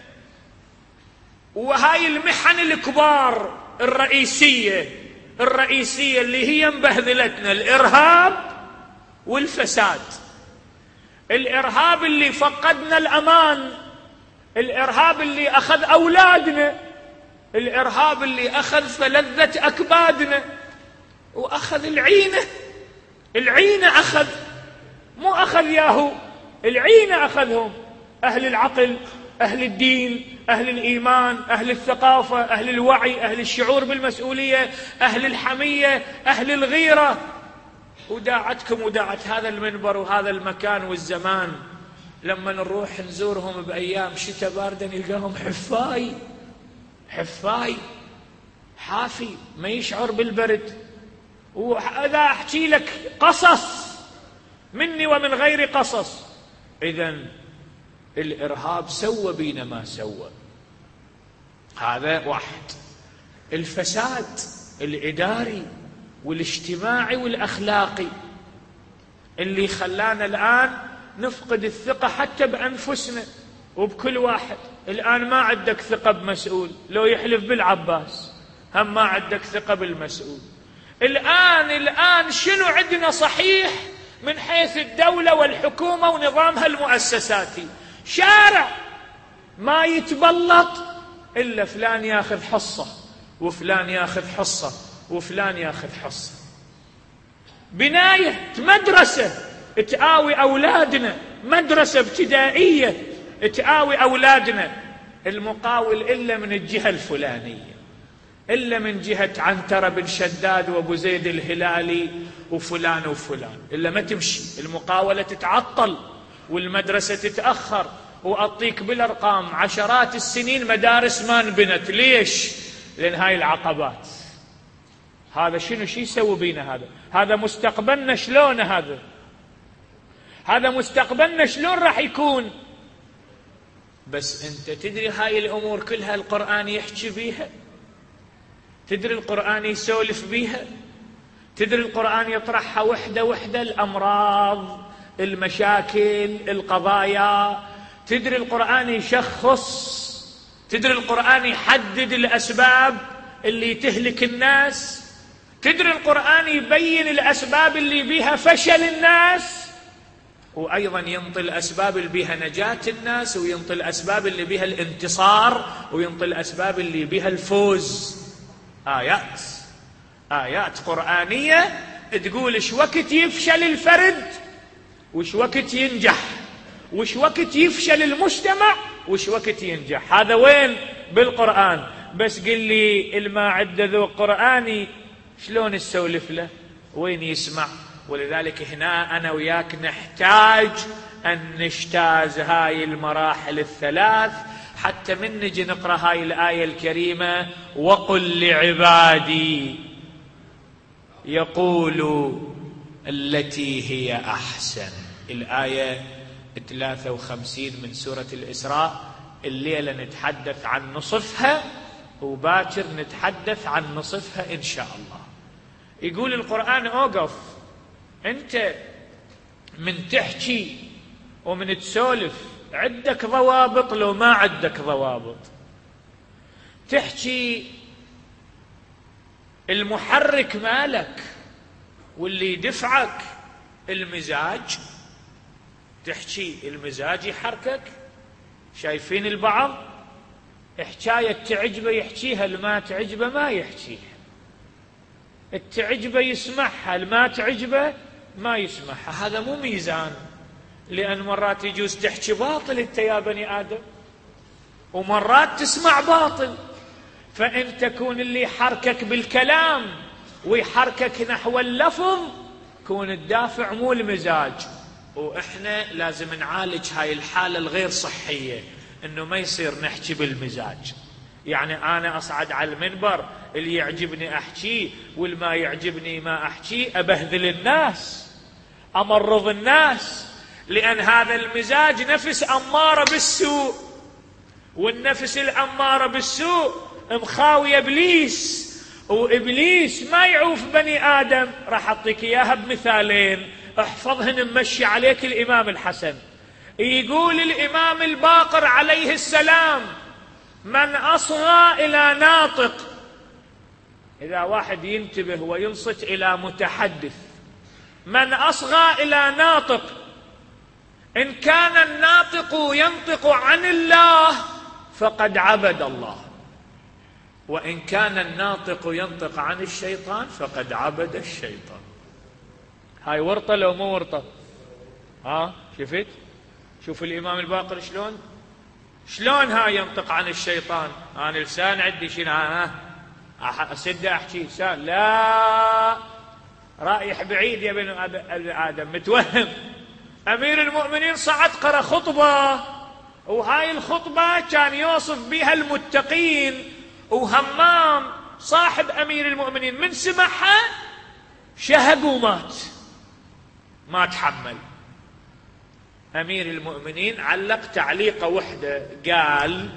وهاي المحن الكبار الرئيسية الرئيسية اللي هي مبهذلتنا، الإرهاب والفساد. الإرهاب اللي فقدنا الأمان، الإرهاب اللي أخذ أولادنا، الإرهاب اللي أخذ فلذة أكبادنا، وأخذ العينة. العينة أخذ، مو أخذ ياهو، العينة أخذهم. أهل العقل، أهل الدين، أهل الإيمان، أهل الثقافة، أهل الوعي، أهل الشعور بالمسؤولية، أهل الحمية، أهل الغيرة. وداعتكم وداعت هذا المنبر وهذا المكان والزمان لما نروح نزورهم بأيام شتاء باردة نلقاهم حفاي حفاي حافي، ما يشعر بالبرد. وإذا أحكي لك قصص مني ومن غير قصص. إذن الإرهاب سوى بينا ما سوى. هذا واحد. الفساد الإداري والاجتماعي والأخلاقي اللي خلانا الآن نفقد الثقة حتى بأنفسنا وبكل واحد. الآن ما عندك ثقة بمسؤول لو يحلف بالعباس، هم ما عندك ثقة بالمسؤول. الآن الآن شنو عندنا صحيح من حيث الدولة والحكومة ونظامها المؤسساتي؟ شارع ما يتبلط إلا فلان ياخذ حصة وفلان ياخذ حصة وفلان ياخذ حصة. بناية مدرسة تآوي أولادنا، مدرسة ابتدائية تآوي أولادنا، المقاول إلا من الجهة الفلانية، إلا من جهة عنترة بن شداد وأبو زيد الهلالي وفلان وفلان، إلا ما تمشي المقاولة، تتعطل والمدرسة تتأخر. وأعطيك بالأرقام عشرات السنين مدارس ما انبنت. ليش؟ لأن هاي العقبات. هذا شنو شي يسوي بينا؟ هذا هذا مستقبلنا شلون؟ هذا هذا مستقبلنا شلون راح يكون؟ بس أنت تدري هاي الأمور كلها القرآن يحكي بيها، تدري القرآن يسولف بيها، تدري القرآن يطرحها وحدة وحدة، الأمراض، المشاكل، القضايا، تدري القرآن يشخص، تدري القرآن يحدد الأسباب اللي تهلك الناس، تدري القرآن يبين الأسباب اللي بيها فشل الناس، وأيضا ينطي الأسباب اللي بيها نجاة الناس، وينطي الأسباب اللي بيها الانتصار، وينطي الأسباب اللي بيها الفوز. آيات آيات قرآنية تقول إيش وقت يفشل الفرد وإيش وقت ينجح، وإيش وقت يفشل المجتمع وإيش وقت ينجح. هذا وين؟ بالقرآن. بس قل لي الما عنده ذوق قرآني شلون نسولف له؟ وين يسمع؟ ولذلك هنا أنا وياك نحتاج أن نجتاز هاي المراحل الثلاث حتى من نجي نقرأ هاي الآية الكريمة: وقل لعبادي يقولوا التي هي أحسن. الآية ثلاثة وخمسين من سورة الإسراء. الليلة نتحدث عن نصفها وباكر نتحدث عن نصفها إن شاء الله. يقول القرآن: أوقف أنت من تحكي ومن تسولف عندك ضوابط، لو ما عندك ضوابط تحكي المحرك مالك واللي يدفعك المزاج، تحكي المزاج يحركك. شايفين البعض حكاية تعجبه يحكيها، الما تعجبه ما يحكيها، التعجبه يسمعها، الما تعجبه ما يسمعها. هذا مو ميزان، لأن مرات يجوز تحكي باطل انت يا بني آدم، ومرات تسمع باطل. فإن تكون اللي يحركك بالكلام ويحركك نحو اللفظ، كون الدافع مو المزاج. وإحنا لازم نعالج هاي الحالة الغير صحية، إنه ما يصير نحكي بالمزاج. يعني أنا أصعد على المنبر اللي يعجبني أحكيه واللي ما يعجبني ما أحكيه، أبهذل الناس، أمرض الناس، لأن هذا المزاج نفس أمارة بالسوء، والنفس الأمارة بالسوء مخاوي إبليس، وإبليس ما يعوف بني آدم. راح أعطيك إياها بمثالين احفظهن نمشي عليك. الإمام الحسن يقول الإمام الباقر عليه السلام: من أصغى إلى ناطق، إذا واحد ينتبه وينصت إلى متحدث، من أصغى إلى ناطق، إن كان الناطق ينطق عن الله فقد عبد الله، وإن كان الناطق ينطق عن الشيطان فقد عبد الشيطان. هاي ورطة لو مو ورطة؟ ها شفت؟ شوف الإمام الباقر شلون شلون هاي ينطق عن الشيطان. أنا لسان عندي شنو ها أسد أحكي لسان، لا رايح بعيد يا بني آدم، متوهم. أمير المؤمنين صعد قرأ خطبة، وهاي الخطبة كان يوصف بها المتقين، وهمام صاحب أمير المؤمنين من سمعها شهق ومات، ما تحمل. أمير المؤمنين علق تعليقة وحدة، قال: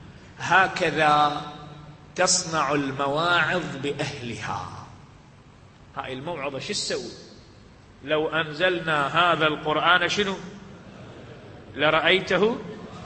هكذا تصنع المواعظ بأهلها. هاي الموعظة شو تسوي؟ لو أنزلنا هذا القرآن شنو؟ لرأيته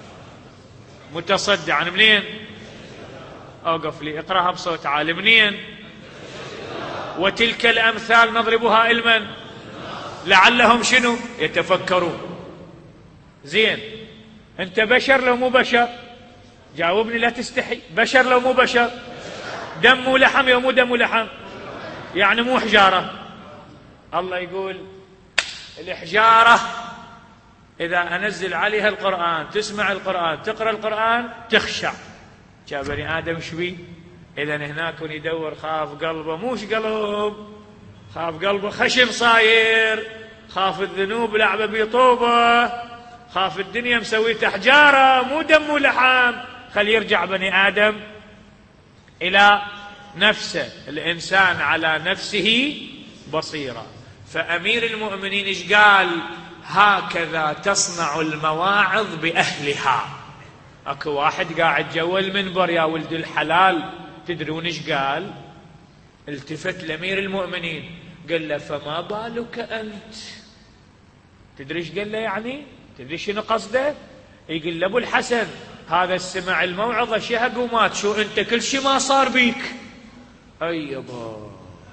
متصدعا. منين؟ أوقف لي اقرأها بصوت عالي. منين؟ وتلك الأمثال نضربها لمن؟ لعلهم شنو؟ يتفكرون. زين، أنت بشر لو مو بشر؟ جاوبني لا تستحي. بشر لو مو بشر؟ دم ولحم لو مو دم ولحم؟ يعني مو حجارة. الله يقول الحجارة إذا أنزل عليها القرآن، تسمع القرآن، تقرأ القرآن، تخشع. جاء بني آدم شبي؟ إذا هناك يدور خاف قلبه، موش قلب، خاف قلبه خشن صاير، خاف الذنوب لعبة بطوبة، خاف الدنيا مسويته حجارة مو دم ولحم. خل يرجع بني آدم إلى نفسه. الإنسان على نفسه بصيرة. فأمير المؤمنين إيش قال؟ هكذا تصنع المواعظ بأهلها. أكو واحد قاعد جوا المنبر يا ولد الحلال، تدرون إيش قال؟ التفت لأمير المؤمنين قال له فما بالك أنت؟ تدري إيش قال له يعني؟ تدري شنو قصده؟ يقول له أبو الحسن هذا السمع الموعظة شهق ومات، شو أنت كل شي ما صار بيك. أي يابا.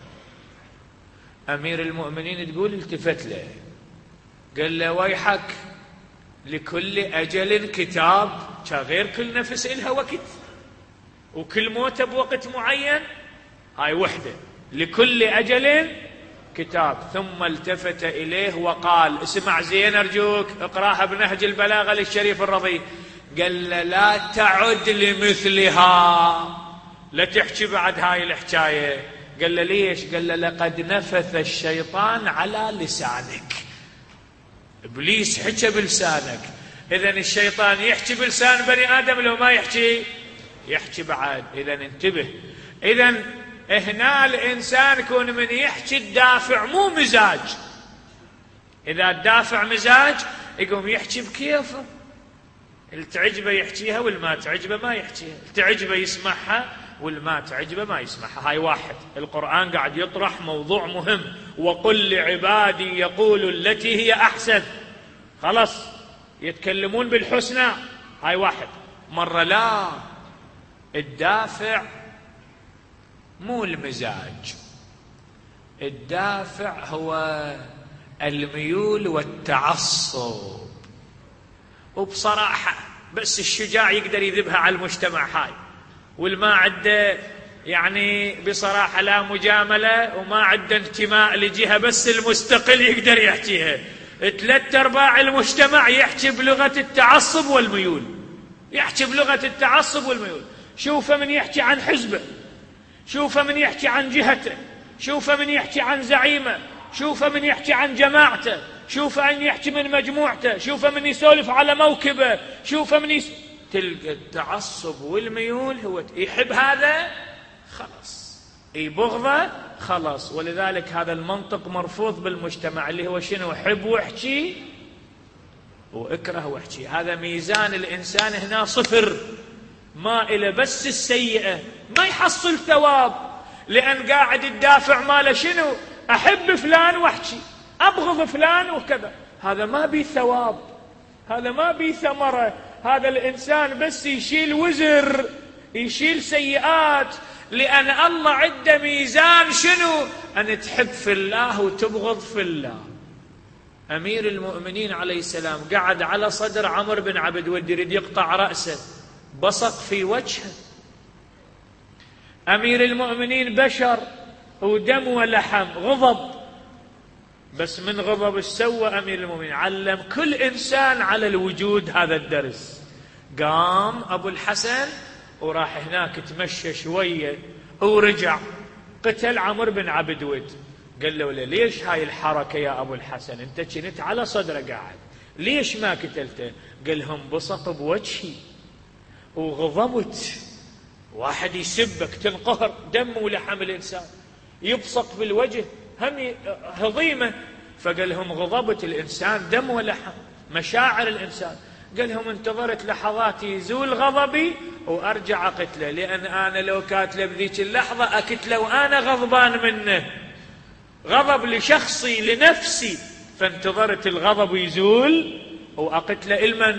أمير المؤمنين تقول التفت له قال له ويحك، لكل أجل كتاب، غير كل نفس إلها وقت، وكل موت بوقت معين، هاي وحدة، لكل أجل كتاب. ثم التفت إليه وقال، اسمع زين أرجوك، اقراها بنهج البلاغة للشريف الرضي، قال له لا تعد لمثلها، لا تحكي بعد هاي الحكاية. قال له ليش؟ قال له لقد نفث الشيطان على لسانك. إبليس حكى بلسانك، إذن الشيطان يحكي بلسان بني آدم لو ما يحكي؟ يحكي بعد. إذن انتبه. إذن هنا الإنسان يكون من يحكي الدافع مو مزاج. إذا الدافع مزاج يقوم يحكي بكيفه، اللي تعجبه يحكيها والما تعجبه ما يحكيها، اللي تعجبه يسمعها والما تعجبه ما يسمعها. هاي واحد. القرآن قاعد يطرح موضوع مهم، وقل لعبادي يقولوا التي هي أحسن. خلاص يتكلمون بالحسنى. هاي واحد. مرة لا، الدافع مو المزاج، الدافع هو الميول والتعصب. وبصراحة بس الشجاع يقدر يذبها على المجتمع هاي، والما عنده يعني بصراحة لا مجاملة وما عنده انتماء لجهة، بس المستقل يقدر يحكيها. ثلاث ارباع المجتمع يحكي بلغة التعصب والميول، يحكي بلغة التعصب والميول. شوفه من يحكي عن حزبه، شوفه من يحكي عن جهته، شوفه من يحكي عن زعيمه، شوفه من يحكي عن جماعته، شوفه من يحكي من مجموعته، شوفه من يسولف على موكبه، شوفه من يس... تلقى التعصب والميول. هو يحب هذا خلاص، يبغضه خلاص. ولذلك هذا المنطق مرفوض بالمجتمع، اللي هو شنو؟ حب واحكي واكره واحكي. هذا ميزان الإنسان هنا صفر، ما إلى بس السيئة، ما يحصل ثواب، لأن قاعد الدافع ماله شنو؟ أحب فلان واحكي، أبغض فلان وكذا. هذا ما بي ثواب، هذا ما بي ثمرة. هذا الإنسان بس يشيل وزر، يشيل سيئات، لأن الله عنده ميزان شنو؟ أن تحب في الله وتبغض في الله. أمير المؤمنين عليه السلام قعد على صدر عمرو بن عبد ود يريد يقطع رأسه، بصق في وجهه. أمير المؤمنين بشر ودم ولحم، غضب، بس من غضب ايش سوى أمير المؤمنين؟ علم كل إنسان على الوجود هذا الدرس. قام أبو الحسن وراح هناك تمشى شوية ورجع، قتل عمرو بن عبد ود. قال له ليش هاي الحركة يا أبو الحسن؟ أنت كنت على صدره قاعد، ليش ما قتلته؟ قال هم بصق بوجهي وغضبت. واحد يسبك تنقهر، دم ولحم الإنسان، يبصق بالوجه هم هضيمة. فقال لهم غضبت الإنسان، دم ولحم، مشاعر الإنسان. قال لهم انتظرت لحظات يزول غضبي وأرجع أقتله، لأن أنا لو كاتله بذيك اللحظة أقتله وأنا غضبان منه، غضب لشخصي لنفسي. فانتظرت الغضب يزول وأقتله المن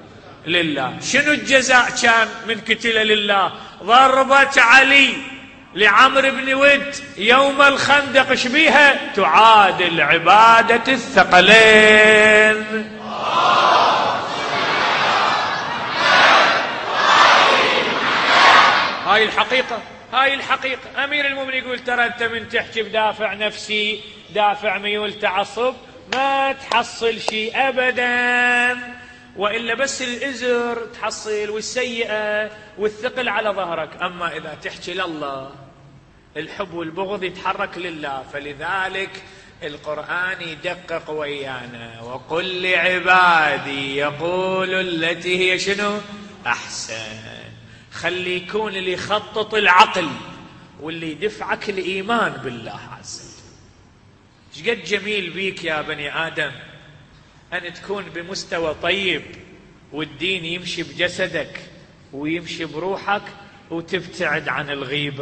لله. شنو الجزاء كان من قتله لله؟ ضربة علي لعمرو بن ود يوم الخندق شبيها تعادل عبادة الثقلين. هاي الحقيقة، هاي الحقيقة. أمير المؤمنين يقول ترى أنت من تحكي بدافع نفسي، دافع ميول تعصب، ما تحصل شيء أبدا، وإلا بس الإزر تحصل والسيئة والثقل على ظهرك. أما إذا تحكي لله الحب والبغض يتحرك لله. فلذلك القرآن يدقق ويانا، وقل لعبادي يقول التي هي شنو أحسن. خلي يكون اللي يخطط العقل واللي يدفعك الإيمان بالله عز وجل. شقد جميل بيك يا بني آدم أن تكون بمستوى طيب والدين يمشي بجسدك ويمشي بروحك، وتبتعد عن الغيبة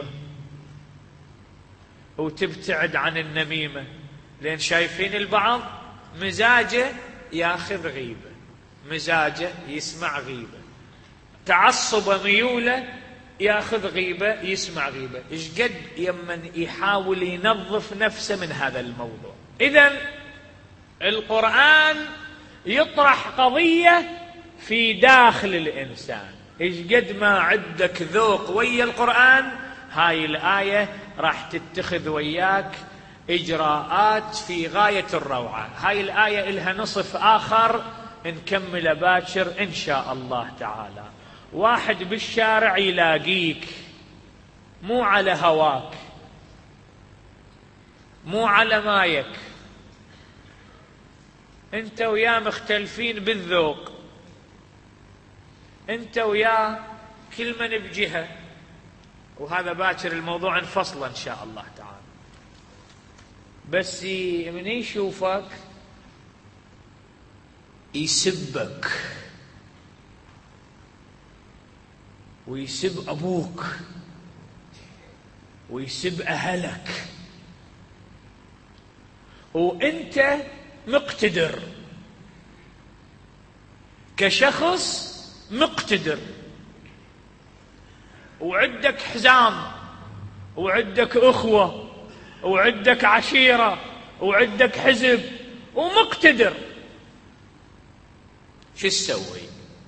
وتبتعد عن النميمة. لأن شايفين البعض مزاجه ياخذ غيبة، مزاجه يسمع غيبة، تعصب ميوله ياخذ غيبة يسمع غيبة. إيش قد يمن يحاول ينظف نفسه من هذا الموضوع. إذن القرآن يطرح قضية في داخل الإنسان. إيش قد ما عندك ذوق ويا القرآن، هاي الآية راح تتخذ وياك إجراءات في غاية الروعة. هاي الآية إلها نصف آخر نكمل باكر إن شاء الله تعالى. واحد بالشارع يلاقيك مو على هواك، مو على مايك، انت وياه مختلفين بالذوق، انت وياه كل من بجهة، وهذا باكر الموضوع انفصل ان شاء الله تعالى. بس من يشوفك يسبك ويسب أبوك ويسب أهلك، وأنت مقتدر كشخص، مقتدر وعندك حزام وعندك أخوة وعندك عشيرة وعندك حزب ومقتدر، شو تسوي؟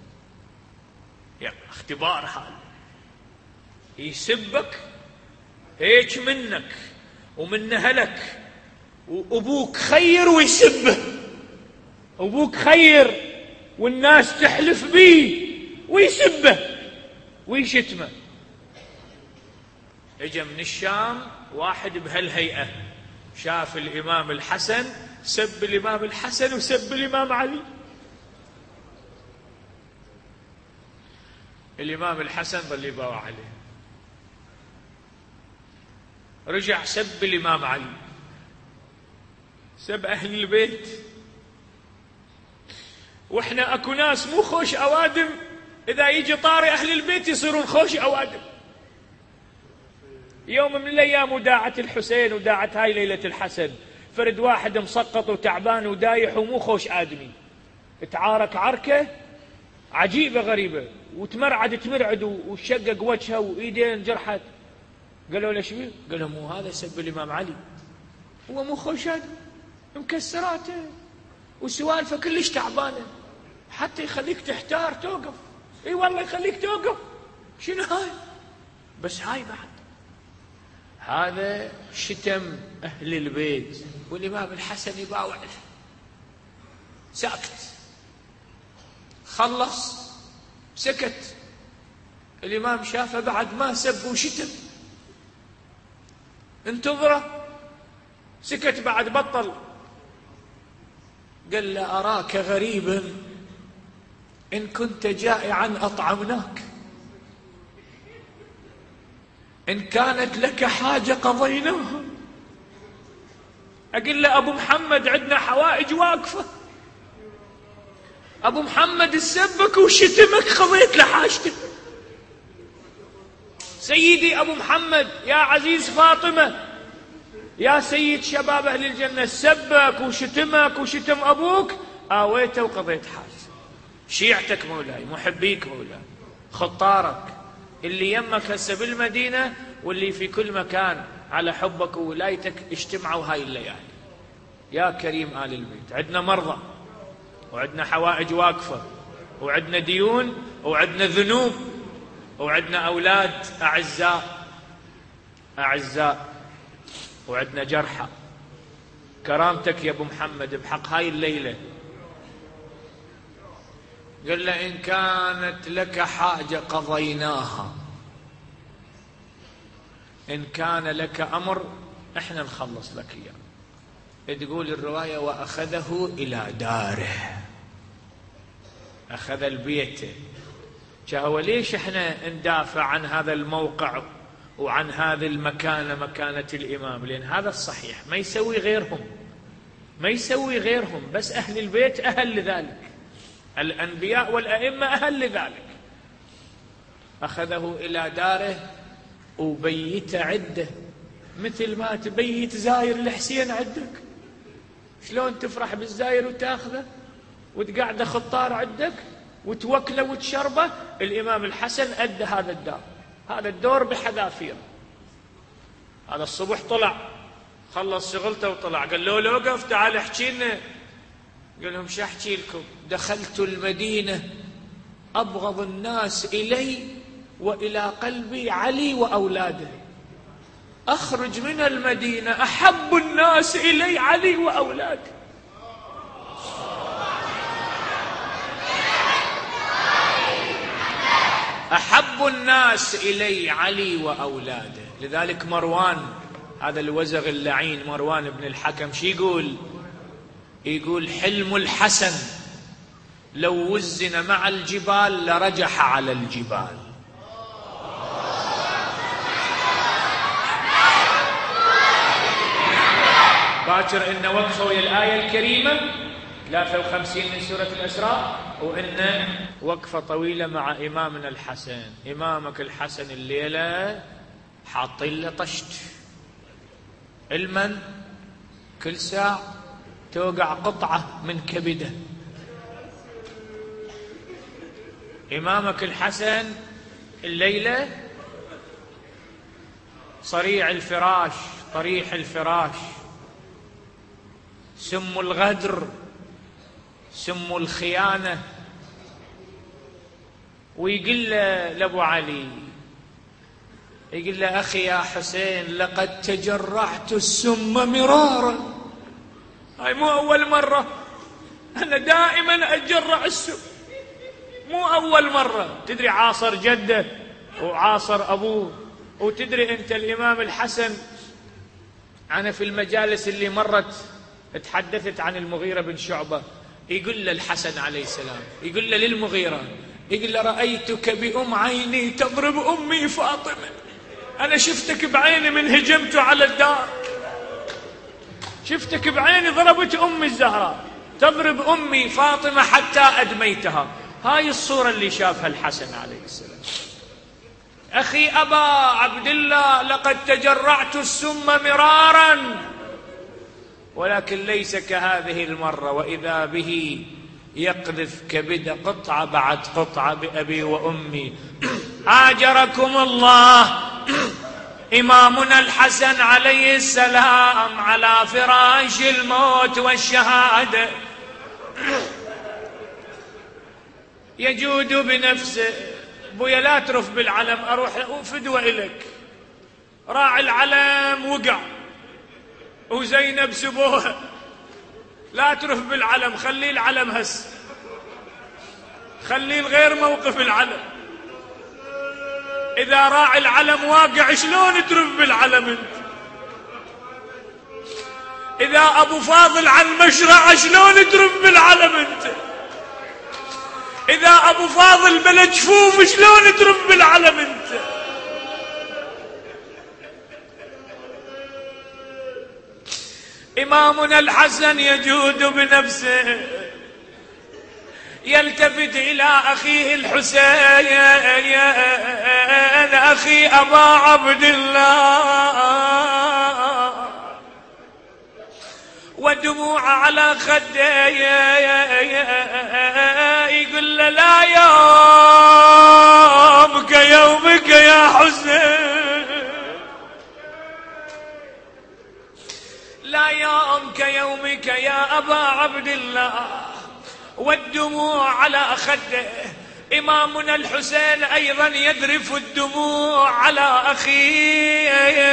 يا اختبار هذا. يسبك هيك منك ومن أهلك، وأبوك خير ويسبه، أبوك خير والناس تحلف به ويسبه ويشتمه. اجا من الشام واحد بهالهيئة، شاف الإمام الحسن سب الإمام الحسن وسب الإمام علي. الإمام الحسن ظل يباوع عليه، رجع سب الإمام علي، سب أهل البيت. وإحنا أكو ناس مو خوش أوادم، إذا يجي طاري أهل البيت يصيرون خوش أوادم. يوم من الأيام وداعة الحسين وداعة هاي ليلة الحسن، فرد واحد مسقط وتعبان ودايح ومو خوش آدمي، تعارك عركة عجيبة غريبة، وتمرعد تمرعد وشقق وجهه وإيدين جرحت. قالوا له شبيه؟ قال له مو هذا سب الإمام علي، هو مو خوش آدم، مكسراته وسوالفه كلش تعبانة، حتى يخليك تحتار توقف. اي والله يخليك توقف، شنو هاي؟ بس هاي بعد هذا شتم أهل البيت، والإمام الحسن يباوع له، ساكت، خلص سكت. الإمام شافه بعد ما سب وشتم، انتظره، سكت بعد بطل. قال له أراك غريبا، إن كنت جائعا أطعمناك، إن كانت لك حاجة قضيناها. أقول له أبو محمد عندنا حوائج واقفة، أبو محمد السبك وشتمك خضيت لحاجتك. سيدي أبو محمد يا عزيز فاطمة يا سيد شباب أهل الجنة، سبك وشتمك وشتم أبوك، آويته وقضيت حاجة. شيعتك مولاي، محبيك مولاي، خطارك، اللي يمك هسه بالمدينة واللي في كل مكان على حبك وولايتك اجتمعوا هاي الليالي. يا كريم آل البيت، عندنا مرضى وعندنا حوائج واقفة وعندنا ديون وعندنا ذنوب وعندنا أولاد أعزاء أعزاء وعندنا جرحى. كرامتك يا أبو محمد بحق هاي الليلة قال له إن كانت لك حاجة قضيناها، إن كان لك أمر إحنا نخلص لك إياه. تقول الرواية وأخذه إلى داره، أخذ البيت. فهو ليش إحنا ندافع عن هذا الموقع وعن هذه المكانة، مكانة الإمام؟ لأن هذا الصحيح، ما يسوي غيرهم، ما يسوي غيرهم، بس أهل البيت أهل لذلك، الأنبياء والأئمة أهل لذلك. أخذه إلى داره وبيت عده مثل ما تبيت زاير الحسين عندك. شلون تفرح بالزاير وتاخذه وتقعده خطار عندك وتوكله وتشربه؟ الإمام الحسن أدى هذا الدور، هذا الدور بحذافيره. هذا الصبح طلع خلص شغلته وطلع، قال له لو وقف تعال احكي لنا. قال لهم شو احكي لكم؟ دخلت المدينة أبغض الناس إلي وإلى قلبي علي وأولاده، أخرج من المدينة أحب الناس إلي علي وأولاده. أحب الناس إلي علي وأولاده. لذلك مروان هذا الوزغ اللعين، مروان بن الحكم، شي يقول؟ يقول حلم الحسن لو وزن مع الجبال لرجح على الجبال. باكر إن وقفه ويا الآية الكريمة ثلاثة وخمسين من سورة الإسراء، وإن وقفة طويلة مع إمامنا الحسن. إمامك الحسن الليلة حاطين له طشت، علما كل ساعة توقع قطعة من كبده. إمامك الحسن الليلة صريع الفراش، طريح الفراش، سم الغدر، سم الخيانة. ويقول له لأبو علي، يقول له أخي يا حسين لقد تجرعت السم مرارا. هاي مو أول مرة، أنا دائما أتجرع السم، مو أول مرة. تدري عاصر جده وعاصر أبوه، وتدري أنت الإمام الحسن، أنا في المجالس اللي مرت تحدثت عن المغيرة بن شعبة، يقول له الحسن عليه السلام، يقول له للمغيرة، يقول له رأيتك بأم عيني تضرب أمي فاطمة. أنا شفتك بعيني من هجمت على الدار، شفتك بعيني ضربت أمي الزهراء، تضرب أمي فاطمة حتى أدميتها. هاي الصورة اللي شافها الحسن عليه السلام. أخي أبا عبد الله لقد تجرعت السم مرارا، ولكن ليس كهذه المرة، وإذا به يقذف كبد قطعة بعد قطعة بأبي وأمي. آجركم الله إمامنا الحسن عليه السلام على فراش الموت والشهادة يجود بنفسه. بويا لا ترف بالعلم، أروح فدوة إلك. راعي العلم وقع وزينب سبوها، لا ترف بالعلم، خلي العلم هس، خلي الغير موقف العلم. إذا راعي العلم واقع شلون ترف بالعلم انت؟ إذا أبو فاضل عن مشرع شلون ترف بالعلم انت؟ إذا أبو فاضل بلا جفوف شلون ترف بالعلم انت؟ إمامنا الحسن يجود بنفسه، يلتفت إلى أخيه الحسين، أخي أبا عبد الله ودموع على خديه، يقول له لا يومك يومك يا حسين، لا يومك يومك يا أبا عبد الله. والدموع على خده. إمامنا الحسين أيضا يذرف الدموع على أخيه.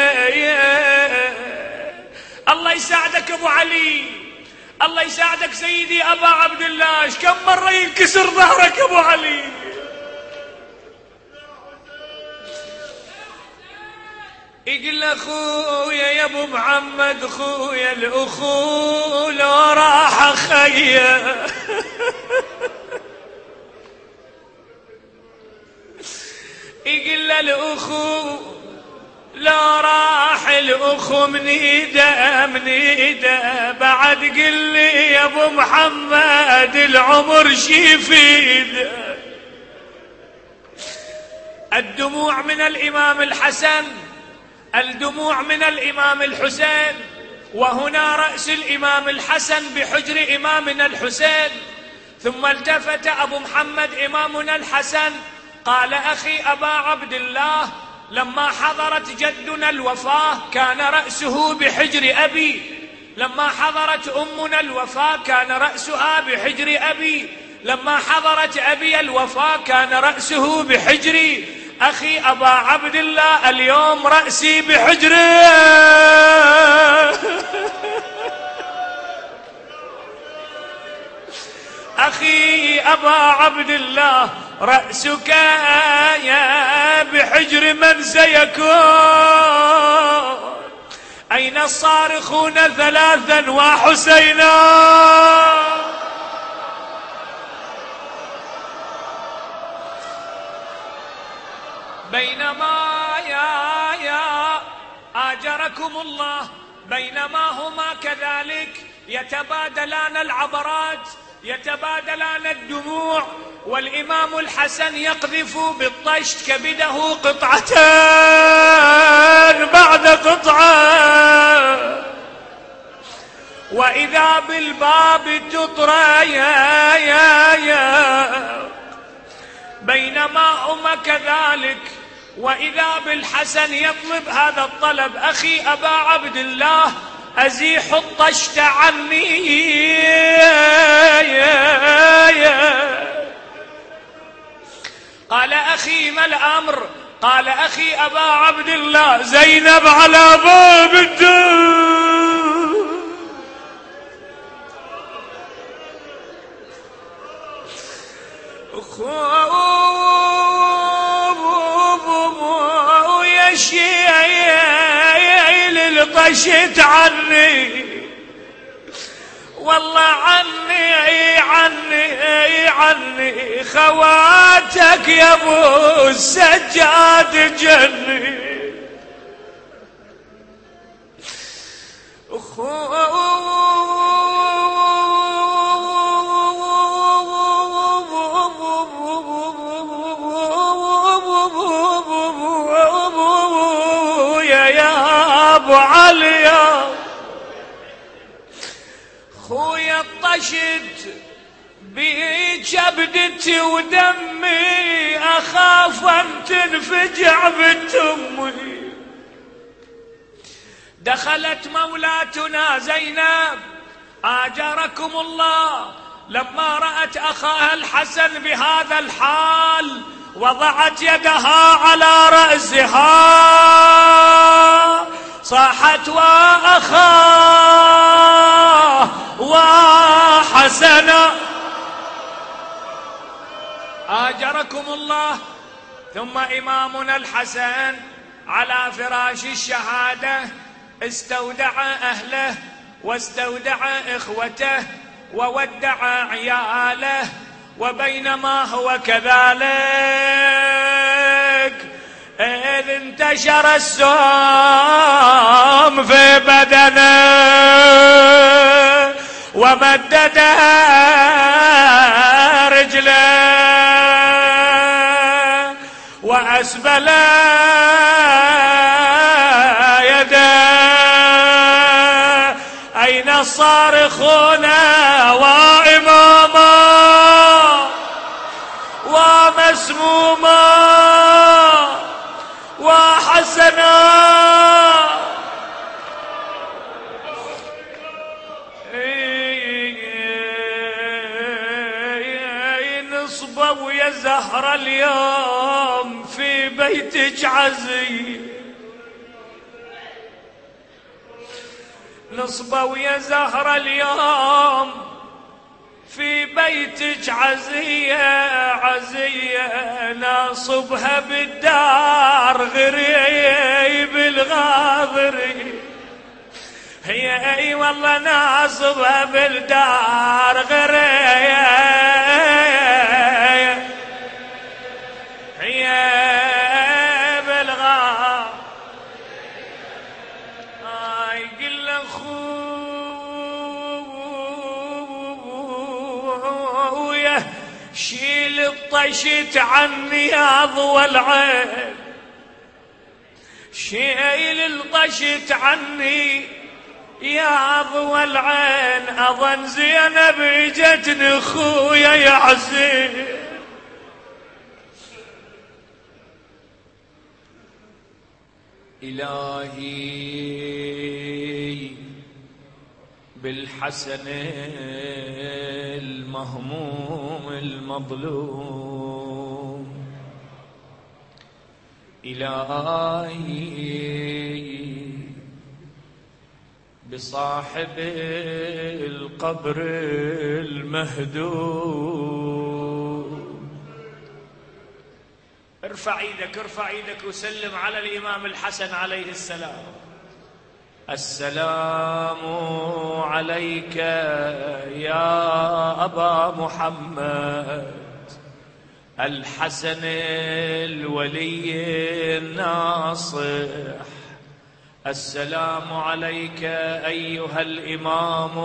الله يساعدك أبو علي، الله يساعدك سيدي أبا عبد الله. كم مرة ينكسر ظهرك أبو علي. يقول أخويا يا أبو محمد، خويا الأخو لو راح خيه يقول الأخو لا راح الأخو من ايده من ايده، بعد قل لي يا أبو محمد العمر شي في ايده. الدموع من الإمام الحسن، الدموع من الإمام الحسين، وهنا رأس الإمام الحسن بحجر إمامنا الحسين. ثم التفت أبو محمد إمامنا الحسن قال أخي أبا عبد الله، لما حضرت جدنا الوفاة كان رأسه بحجر أبي، لما حضرت أمنا الوفاة كان رأسها بحجر أبي، لما حضرت أبي الوفاة كان رأسه بحجري. أخي أبا عبد الله اليوم رأسي بحجري. أخي أبا عبد الله رأسك يا بحجر من سيكون؟ أين الصارخون ثلاثا وحسينا؟ بينما يا يا آجركم الله، بينما هما كذلك يتبادلان العبرات، يتبادلان الدموع، والإمام الحسن يقذف بالطشت كبده قطعتان بعد قطعة، وإذا بالباب تطرى يا يا يا. بينما هما كذلك وإذا بالحسن يطلب هذا الطلب: أخي أبا عبد الله أزيح الطشت عني. قال أخي ما الأمر؟ قال أخي أبا عبد الله زينب على باب الدار. يا شيعي للطشت عني، والله عني عني عني خواتك يا ابو السجاد جني. يا ابو علي خويا الطشت بكبدتي ودمي، أخاف أن تنفجع بنت أمي. دخلت مولاتنا زينب آجركم الله لما رأت أخاها الحسن بهذا الحال وضعت يدها على رأسها صاحت: وأخاه وحسنا آجركم الله. ثم إمامنا الحسن على فراش الشهادة استودع أهله واستودع إخوته وودع عياله، وبينما هو كذلك إذ انتشر السم في بدنه ومدد رجله وأسبل يده. أين صارخون وإماما ومسموما وحسنا نصبوا يا زهرة اليوم في بيتك عزي، نصبوا يا زهرة اليوم في بيتك عزية عزية، ناصبها بالدار غريب الغاضري، هي اي والله ناصبها بالدار غريب هي بالغاض. اي قل اخويا شيل الطشت عني يا ضوى العين، شيل الطشت عني يا ضوى العين، اظن زينب اجتني خويا يا عزيز. إلهي بالحسن المهموم المظلوم، إلهي بصاحب القبر المهدوم. ارفع ايدك ارفع ايدك وسلم على الإمام الحسن عليه السلام. السلام عليك يا أبا محمد الحسن الولي الناصح، السلام عليك أيها الإمام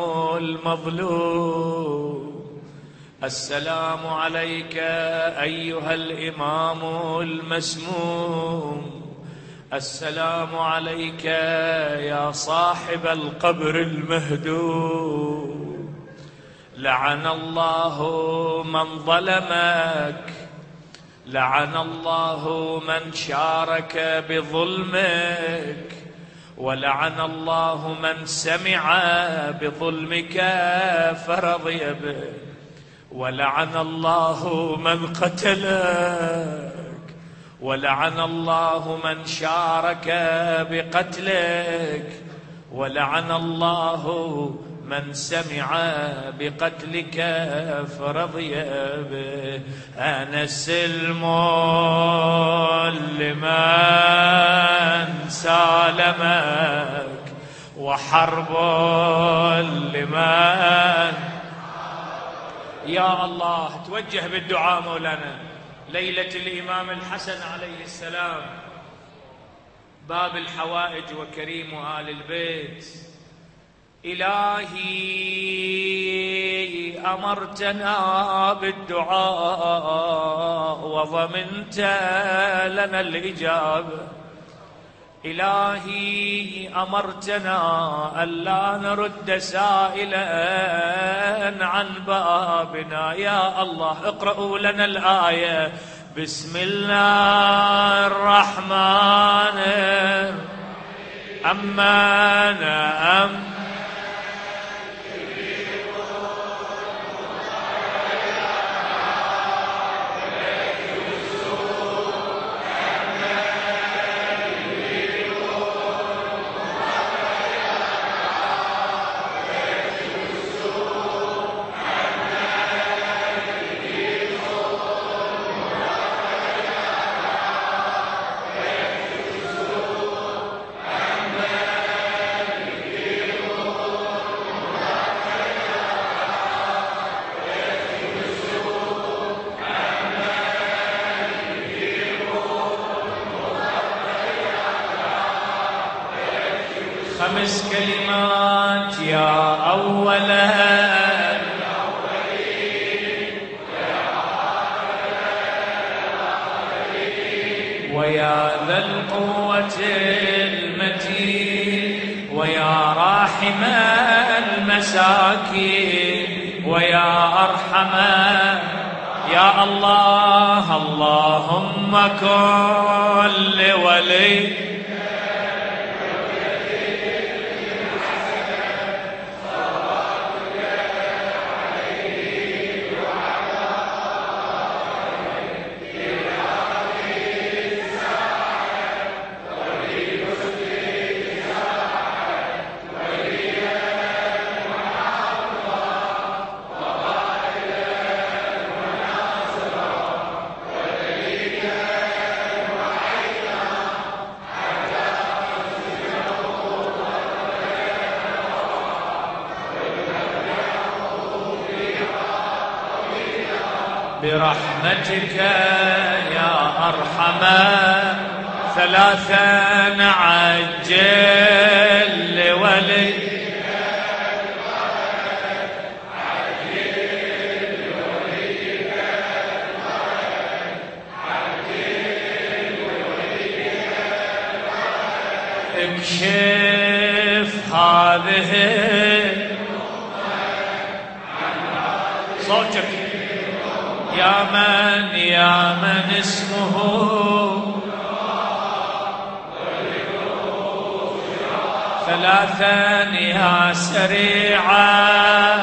المظلوم، السلام عليك أيها الإمام المسموم، السلام عليك يا صاحب القبر المهدوم. لعن الله من ظلمك، لعن الله من شارك بظلمك، ولعن الله من سمع بظلمك فرضي به، ولعن الله من قتلك، ولعن الله من شارك بقتلك، ولعن الله من سمع بقتلك فرضي به. أنا السلم لمن سالمك وحرب لمن. يا الله توجه بالدعاء مولانا ليلة الإمام الحسن عليه السلام، باب الحوائج وكريم آل البيت. إلهي أمرتنا بالدعاء وضمنت لنا الإجابة، إلهي أمرتنا ألا نرد سائلا عن بابنا. يا الله اقرأوا لنا الآية. بسم الله الرحمن الرحيم. أمن أم خمس كلمات يا أولا ويا ذا القوة المتين ويا راحم المساكين ويا أرحم. يا الله اللهم كن لولي برحمتك يا أرحم. ثلاثا عجل لولي اكشف هذه صوتك يا من يا من اسمه ثلاثا يا سريعا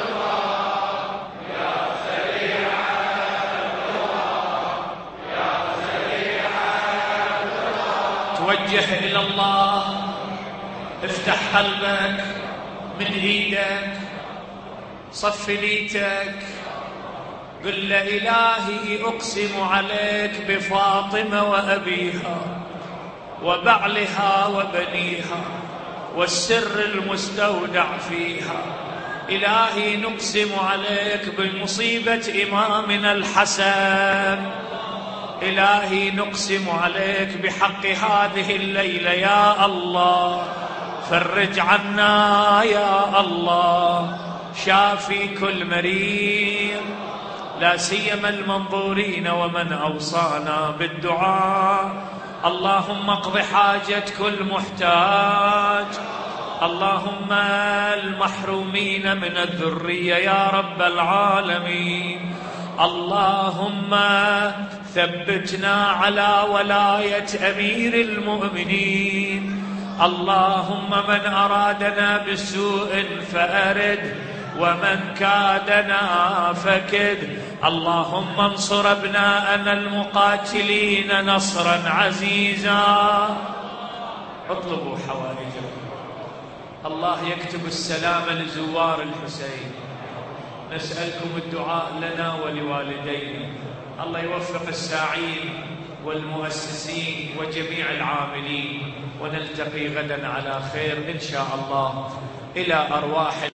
توجه إلى الله، افتح قلبك من ايدك، صف ليتك، قل له إلهي أقسم عليك بفاطمة وأبيها وبعلها وبنيها والسر المستودع فيها. إلهي نقسم عليك بمصيبة إمامنا الحسن. إلهي نقسم عليك بحق هذه الليلة يا الله، فرج عنا يا الله، شافي كل مريض، لا سيما المنظورين ومن أوصانا بالدعاء. اللهم اقض حاجة كل محتاج، اللهم المحرومين من الذرية يا رب العالمين. اللهم ثبتنا على ولاية أمير المؤمنين. اللهم من أرادنا بسوء فأرد، ومن كادنا فكد. اللهم انصر أبناءنا المقاتلين نصرا عزيزا. اطلبوا حوائجكم، الله يكتب السلام لزوار الحسين. نسألكم الدعاء لنا ولوالدينا، الله يوفق الساعين والمؤسسين وجميع العاملين، ونلتقي غدا على خير إن شاء الله. إلى أرواح